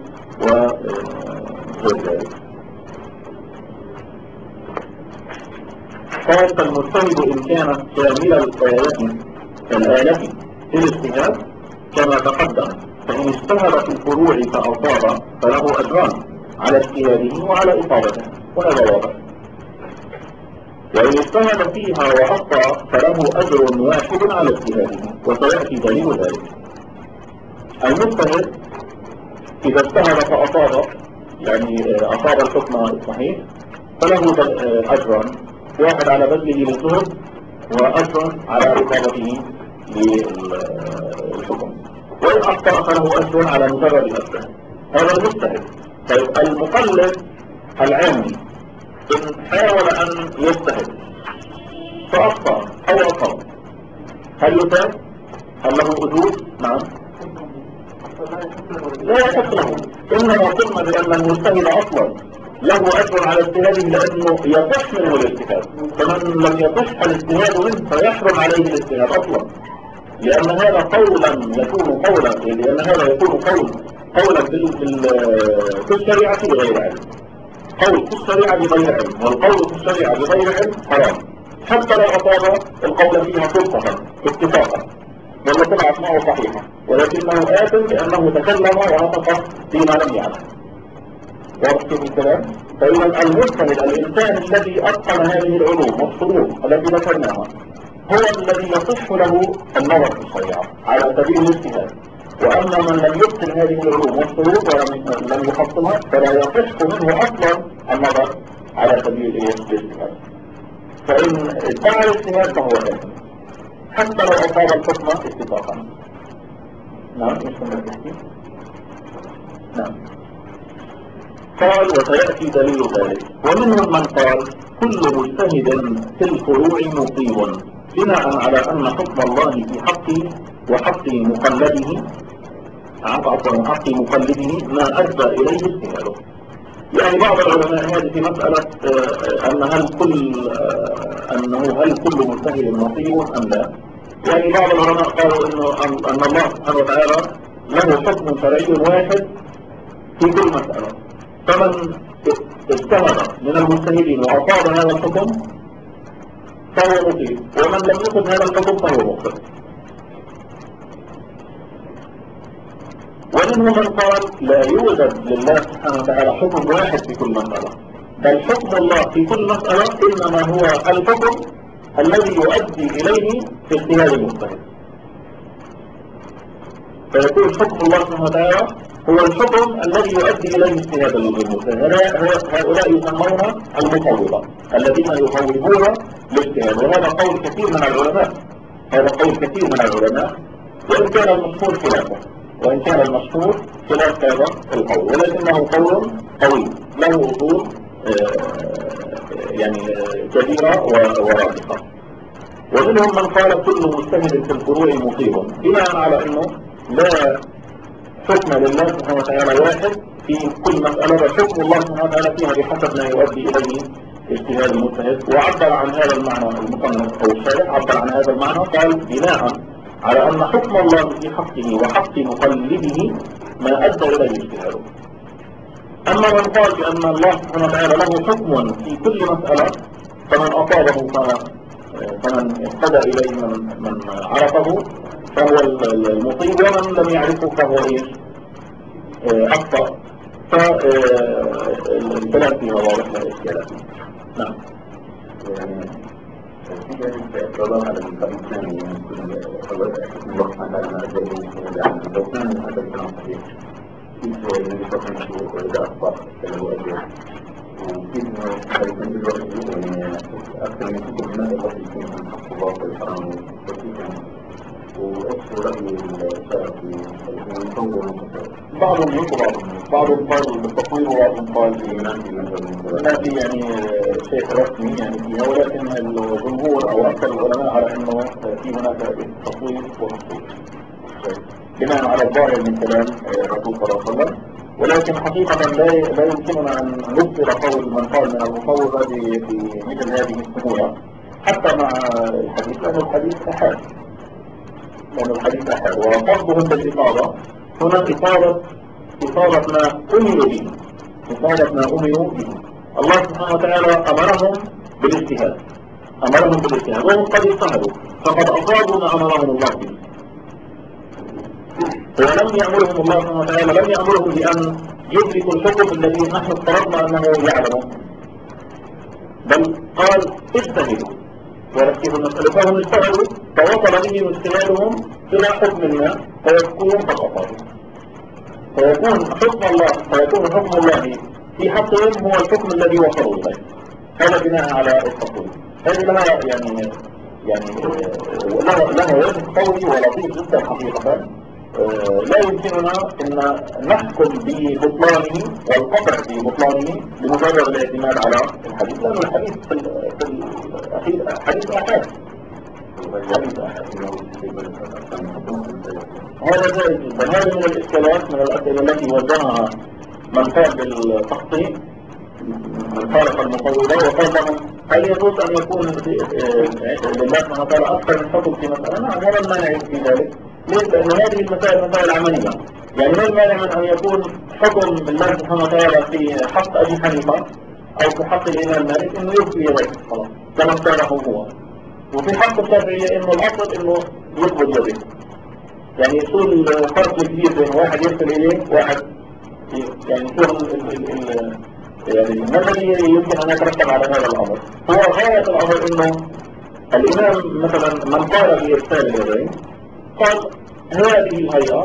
وغير ذلك. قال فالمجتهد إن كانت كامل الآلة في الاجتهاد كما تقدم، فإن اجتهد في الفروع فأصاب فله أجران على اجتهاده وعلى إصابته. وهذا واضح. وإن اجتهد فيها وأخطأ فله أجر واحد على اجتهاده، وسيأتي دليل ذلك. المجتهد إذا اجتهد فأصاب، يعني أصاب الحكم الصحيح، فله أجران، واحد على بذله للزهد وأجر على إصابته للحكم. وإن أخطأ فله أجر على مجرد الأجر. هذا المجتهد. طيب المقلد العامي إن حاول أن يجتهد فأخطأ أو أصاب، هل يثاب؟ هل له أجور؟ نعم. لا يحق له، إنما قلنا بأن المجتهد أصلا له أجر على اجتهاده لأنه يصح منه الاجتهاد، فمن لم يصح الاجتهاد منه فيحرم عليه الاجتهاد أصلا، لأن هذا قولا يكون قولا، لأن هذا يكون قولا في الشريعة بغير علم. قول في الشريعة بغير علم، والقول في الشريعة بغير علم حرام، حتى لو أصاب القول فيها صدفة اتفاقا ولا طلعت معه صحيحة، ولكنه آثم لأنه تكلم ونطق فيما لم يعلم. واضح كيف الكلام؟ فإذا المجتهد الإنسان الذي أتقن هذه العلوم والشروط التي ذكرناها هو الذي يصح له النظر في الشريعة على سبيل الاجتهاد. وأما من لم يتقن هذه العلوم والشروط ولم يحصلها فلا يصح منه أصلا النظر على سبيل الاجتهاد. فإن ادعى الاجتهاد فهو آثم حتى لو أصاب الحكم اتفاقا. نعم. نعم. قال وسيأتي دليل ذلك. ومنهم من قال كل مجتهد في الفروع مصيب، بناء على أن حكم الله في حقه وحق مقلده وحق مقلده ما أدى إليه اجتهاده. يعني بعض العلماء هذه في مسألة هل كل مجتهد مصيب أم لا. يعني بعض العلماء قالوا أن الله سبحانه وتعالى له حكم شرعي واحد في كل مسألة، فمن اجتهد من المجتهدين وأصاب هذا الحكم فهو مصيب، ومن لم يصب هذا الحكم فهو مخطئ. ومنهم من قال لا يوجد لله سبحانه وتعالى حكم واحد في كل مسألة، بل حكم الله في كل مسألة إنما هو الحكم الذي يؤدي إليه في اجتهاد المجتهد. فيكون حكم الله سبحانه وتعالى هو الحكم الذي يؤدي إليه اجتهاد المجتهد. هؤلاء يسمون المفوضة الذين يفوضون الاجتهاد، وهذا قول كثير من العلماء. وإن كان المشهور خلاف هذا القول، ولكنه قول قوي له أصول يعني كبيرة وراسخة. ومنهم من قال كل مجتهد في الفروع مصيب، بناء على أنه لا حكم لله سبحانه وتعالى واحد في كل مسألة، وحكم الله سبحانه وتعالى فيها بحسب ما يؤدي إليه اجتهاد المجتهد. وعبر عن هذا المعنى المصنف أو الشارح، عبر عن هذا المعنى قال بناء على أن حكم الله في حقه وحق مقلده ما أدى إليه اجتهاده. أما من قال بأن الله سبحانه وتعالى له حكم في كل مسألة، فمن أصابه فمن اهتدى إليه من عرفه فهو المصيب، ومن لم يعرفه فهو أخطأ. فالكلام فيها واضح لا إشكال فيه. نعم. في اعتراض على الطريق الثاني، لو كان هذا الكلام صحيح النبي صلى الله عليه وسلم وإذا أخطأ فله أجر، وكيف يكون بالوقت يعني أكثر من كتب الناس التي يكون من حق الله والحرام والكتب، وإيش رأي الشارع في المنصوب والمنصوب؟ بعضهم قال بالتطوير وبعضهم قال ما في يعني شيء رسمي يعني فيها، ولكن الجمهور أو أكثر العلماء على أنه في هناك تطوير وتطوير بناء على الظاهر من كلام الرسول صلى الله عليه وسلم. ولكن حقيقة لا يمكننا أن نبصر قول من قال من المفوضة بمثل هذه السهولة حتى مع الحديث، لأن الحديث أحاد وفرضهم بالإصابة هنا إصابة ما أمروا به. الله سبحانه وتعالى أمرهم بالاجتهاد وهم قد اجتهدوا فقد أصابوا ما أمرهم الله به. ولم يأمرهم الله سبحانه وتعالى بأن يدركوا الحكم الذي نحن افترضنا أنه يعلمه، بل قال اجتهدوا وركزوا المسألة، فهم اجتهدوا فوصل بهم اجتهادهم إلى حكم ما فيكون قد أصابوا، فيكون حكم الله في حقهم هو الحكم الذي وصلوا إليه. هذا بناء على التقويم. هذه لها لها وجه قوي ولطيف جدا حقيقة. لا يمكننا أن نحكم ببطلانه والقطع ببطلانه بمجرد الاعتماد على الحديث، لأن الحديث في الأخير حديث أحد. هذا جائز جدا. هذا من الإشكالات، من الأسئلة التي وجهها من قال بالتخطيط، من خالق المفوضة وقال لهم هل يجوز أن يكون لله سبحانه وتعالى أكثر من حكم في مسألة؟ نعم، ولا المانع في ذلك. ليش؟ لأن هذه المسائل مسائل عملية. يعني ما المانع من أن يكون حكم الله سبحانه وتعالى في حق أبي حنيفة أو في حق الإمام مالك إنه يكفي يديه خلاص كما اختاره هو، وفي حق الشافعية إنه الأصل إنه يقبض يديه. يعني يصير فرق كبير بين واحد يرسل إليه واحد، يعني يعني ما الذي يمكن أن يترتب على هذا الأمر؟ هو غاية الأمر إنه الإمام مثلا من قال بإرسال اليدين قال هذه الهيئة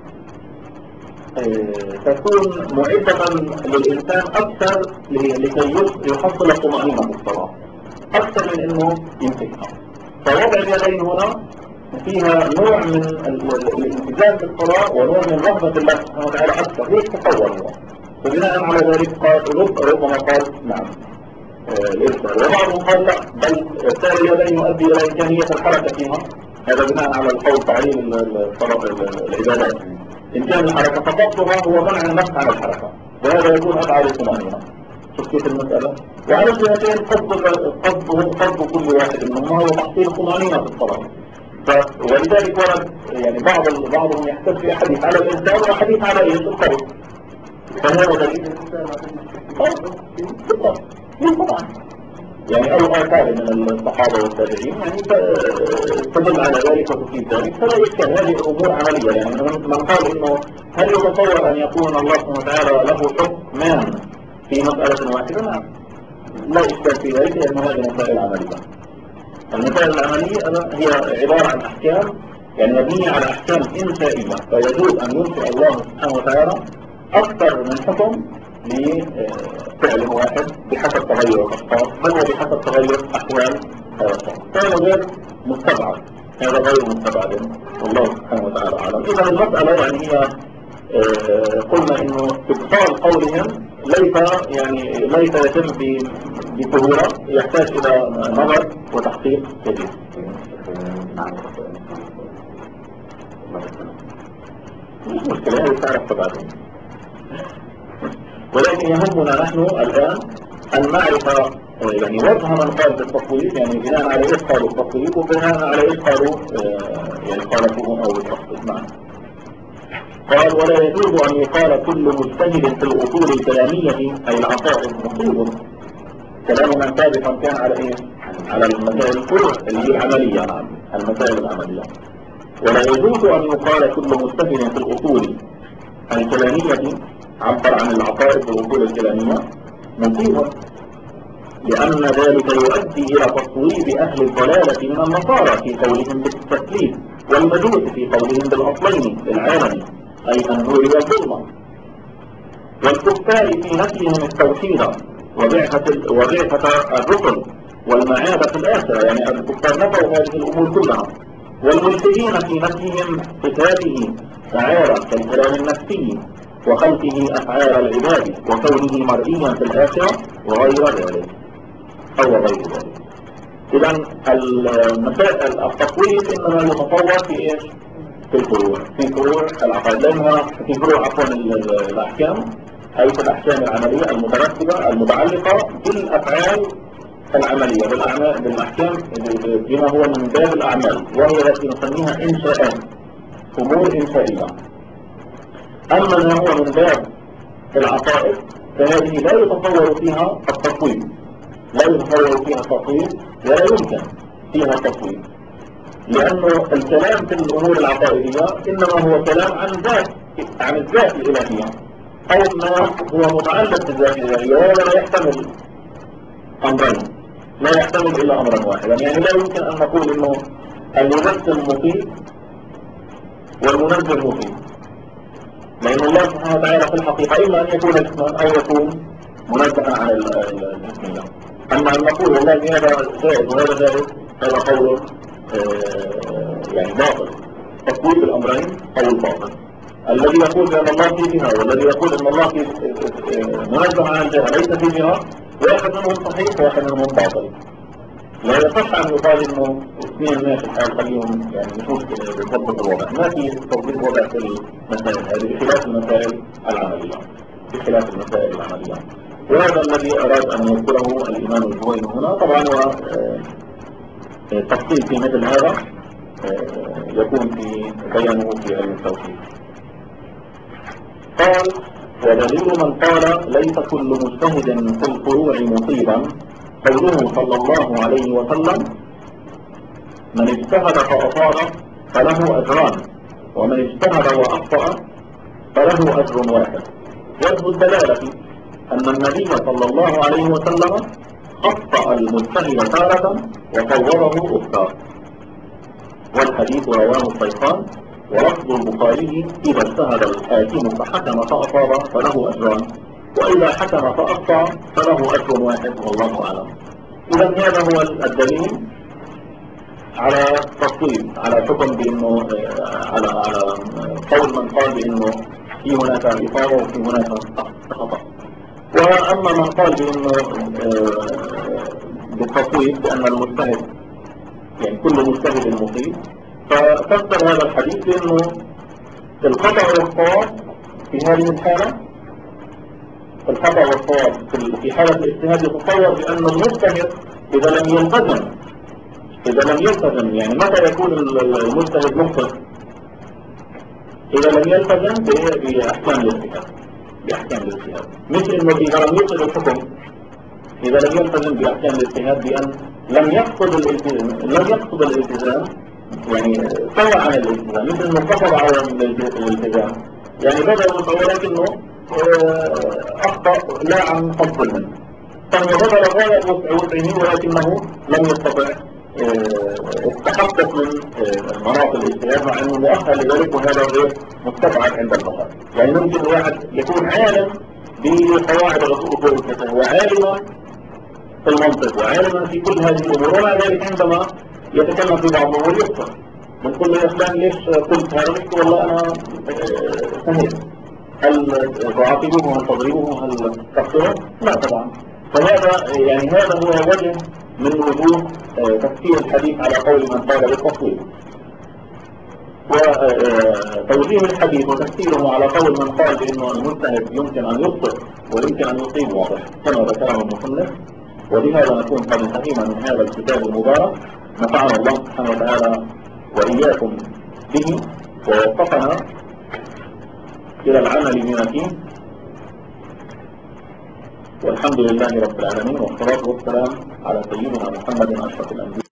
تكون معدة للإنسان أكثر لكي يحصل الطمأنينة في الصلاة أكثر من إنه يمسكها. فوضع اليدين هنا فيها نوع من الالتزام في الصلاة ونوع من رغبة الله سبحانه وتعالى أكثر، هيك تصور هو. فبناء على ذلك قال ربما قال نعم الإرسال، وبعضهم قال لا، بل إرسال اليدين يؤدي إلى إمكانية الحركة فيها. هذا بناء على القول تعليم العبادات، إمكان الحركة، فقصدها هو منع النفس عن الحركة، وهذا يكون أبعد الطمأنينة. شوف كيف المسألة. وعلى الجهتين قصد كل واحد منهما هو تحصيل الطمأنينة في الصلاة. ولذلك ورد يعني بعضهم يحتج في حديث على الإنسان وحديث على إيش القول، فهذا دليل طبعا يعني أو آثار من الصحابة والتابعين يعني تدل على ذلك وتفيد ذلك، فلا يشكل هذه أمور عملية. يعني من قال إنه هل يتصور أن يكون الله سبحانه وتعالى له حكمان في مسألة واحدة؟ نعم، لا إشكال في ذلك، لأن هذه مسائل عملية. المسائل العملية هي عبارة عن أحكام يعني مبنية على أحكام إنشائية، فيجوز أن ينشئ الله سبحانه وتعالى أكثر من حكم لفعل واحد بحسب تغير الأشخاص، بل وبحسب تغير أحوال الأشخاص. هذا غير مستبعد، هذا غير مستبعد، والله سبحانه وتعالى أعلم. إذا المسألة يعني هي قلنا إنه إبطال قولهم ليس يتم بسهولة، يحتاج إلى نظر وتحقيق كبير. مش مشكلة، هذه تعرف بعدين. ولكن يهمنا نحن الآن أن نعرف يعني وجه من قال بالتفويض، يعني بناء على إيش قالوا التفويض وبناء على إيش قالوا يعني خالفوهم أو التفويض. نعم. قال ولا يجوز أن يقال كل مجتهد في الأصول الكلامية أي العقائد مصيب. كلامنا سابقا كان على إيه؟ على المسائل الفروع اللي هي العملية. نعم، المسائل العملية. ولا يجوز أن يقال كل مجتهد في الأصول الكلامية عبر عن العقائد والأصول الكلامية مصيبة، لأن ذلك يؤدي إلى تصويب أهل الضلالة من النصارى في قولهم بالتثليث، والمجوس في قولهم بالأصلين للعالم أي النور والظلمة، والكفار في نفيهم التوحيد وبعثة الرسل والمعاد في الآخرة، يعني الكفار نفوا هذه الأمور كلها، والملحدين في نفيهم صفاته تعالى كالكلام النفسي وخلقه أفعال العباد وكونه مرئيا في الآخرة وغير ذلك أو غير ذلك. إذن المسائل التفويض إنما يتصور في إيش؟ في فروع العقائد، لأنها في فروع الأحكام، أي في الأحكام العملية المترتبة المتعلقة بالأفعال العملية بالأحكام بما هو من باب الأعمال، وهي التي نسميها إنشاءات، أمور إنشائية. أما ما هو من باب العقائد فهذه لا يتصور فيها التفويض، ولا يمكن فيها التفويض، لأنه الكلام في الأمور العقائدية إنما هو كلام عن الذات الإلهية أو ما هو متعلق بالذات الإلهية، ولا يحتمل أمرين، لا يحتمل إلا أمرا واحدا. يعني لا يمكن أن نقول إنه المجسم مفيد والمنزل مفيد، لأن الله سبحانه وتعالى في الحقيقة إما أن يكون اسما أو يكون منزها عن الاسم الله. أما أن نقول والله هذا جائز وهذا جائز، هذا قول يعني باطل. تفويض الأمرين قول باطل. الذي يقول بأن الله في جهة والذي يقول أن الله في منزه عن الجهة ليس في جهة، واحد منهم صحيح وواحد منهم باطل. لا يصح أن يقال إنه اثنين ما في الحال خليهم يعني مش مشكلة بضبط الوضع، ما في تضبيط وضع في المسائل هذه بخلاف المسائل العملية، بخلاف المسائل العملية. وهذا الذي أراد أن يذكره الإمام الجويني هنا. طبعا تفصيل في مثل هذا يكون في بيانه في علم التوحيد. قال: ودليل من قال ليس كل مجتهد في الفروع مصيبا قوله صلى الله عليه وسلم: من اجتهد فأصاب فله أجران، ومن اجتهد وأخطأ فله أجر واحد. وجه الدلالة أن النبي صلى الله عليه وسلم خطأ المجتهد تارة وصوره أخرى. والحديث رواه الشيخان، ولفظ البخاري: إذا اجتهد الحاكم فحكم فأصاب فله أجران، وإذا حكم فأخطأ فله أجر واحد، والله أعلم. إذا هذا هو الدليل على تصويب، على حكم بأنه على قول من قال بأنه في هناك إصابة وفي هناك خطأ. وأما من قال بأنه بالتصويب بأن المجتهد يعني كل مجتهد مصيب، ففسر هذا الحديث بأنه الخطأ والصواب في هذه الحالة، الخطأ والصواب في حالة الاجتهاد يتصور بأن المجتهد إذا لم يلتزم يعني متى يكون المجتهد مخطئ؟ إذا لم يلتزم بأحكام الاجتهاد، مش إنه إذا لم يصل الحكم، إذا لم يلتزم بأحكام الاجتهاد بأن لم يقصد الالتزام يعني سوى عن الالتزام، مثل إنه قصد على الالتزام يعني بدأ ولكنه أخطأ لا عن قصد منه، ثم بذل غاية وسعه ولكنه لم يستطع التحقق من مناط الاجتهاد مع انه مؤهل لذلك، وهذا غير مستبعد عند البشر. يعني ممكن واحد يكون عالم بقواعد الاصول الفقه وعالما في المنطق وعالما في كل هذه الامور، ومع ذلك عندما يتكلم في بعض الامور يخطئ. بنقول له يا فلان ليش قلت هذا؟ قلت والله انا سهيت. هل تعاقبه؟ هل تضربه؟ هل تقتله؟ لا طبعا. فهذا يعني هذا هو وجه من وجوه تفسير الحديث على قول من قال بالتصوير. وتوجيه الحديث وتفسيره على قول من قال بأنه المجتهد يمكن أن يخطئ ويمكن أن يصيب واضح كما ذكره المصنف. وبهذا نكون قد انتهينا من هذا الكتاب المبارك. نفعنا الله سبحانه وتعالى وإياكم به ووفقنا إلى العمل بما فيه، والحمد لله رب العالمين، والصلاة والسلام على سيدنا محمد أشرف الأنبياء.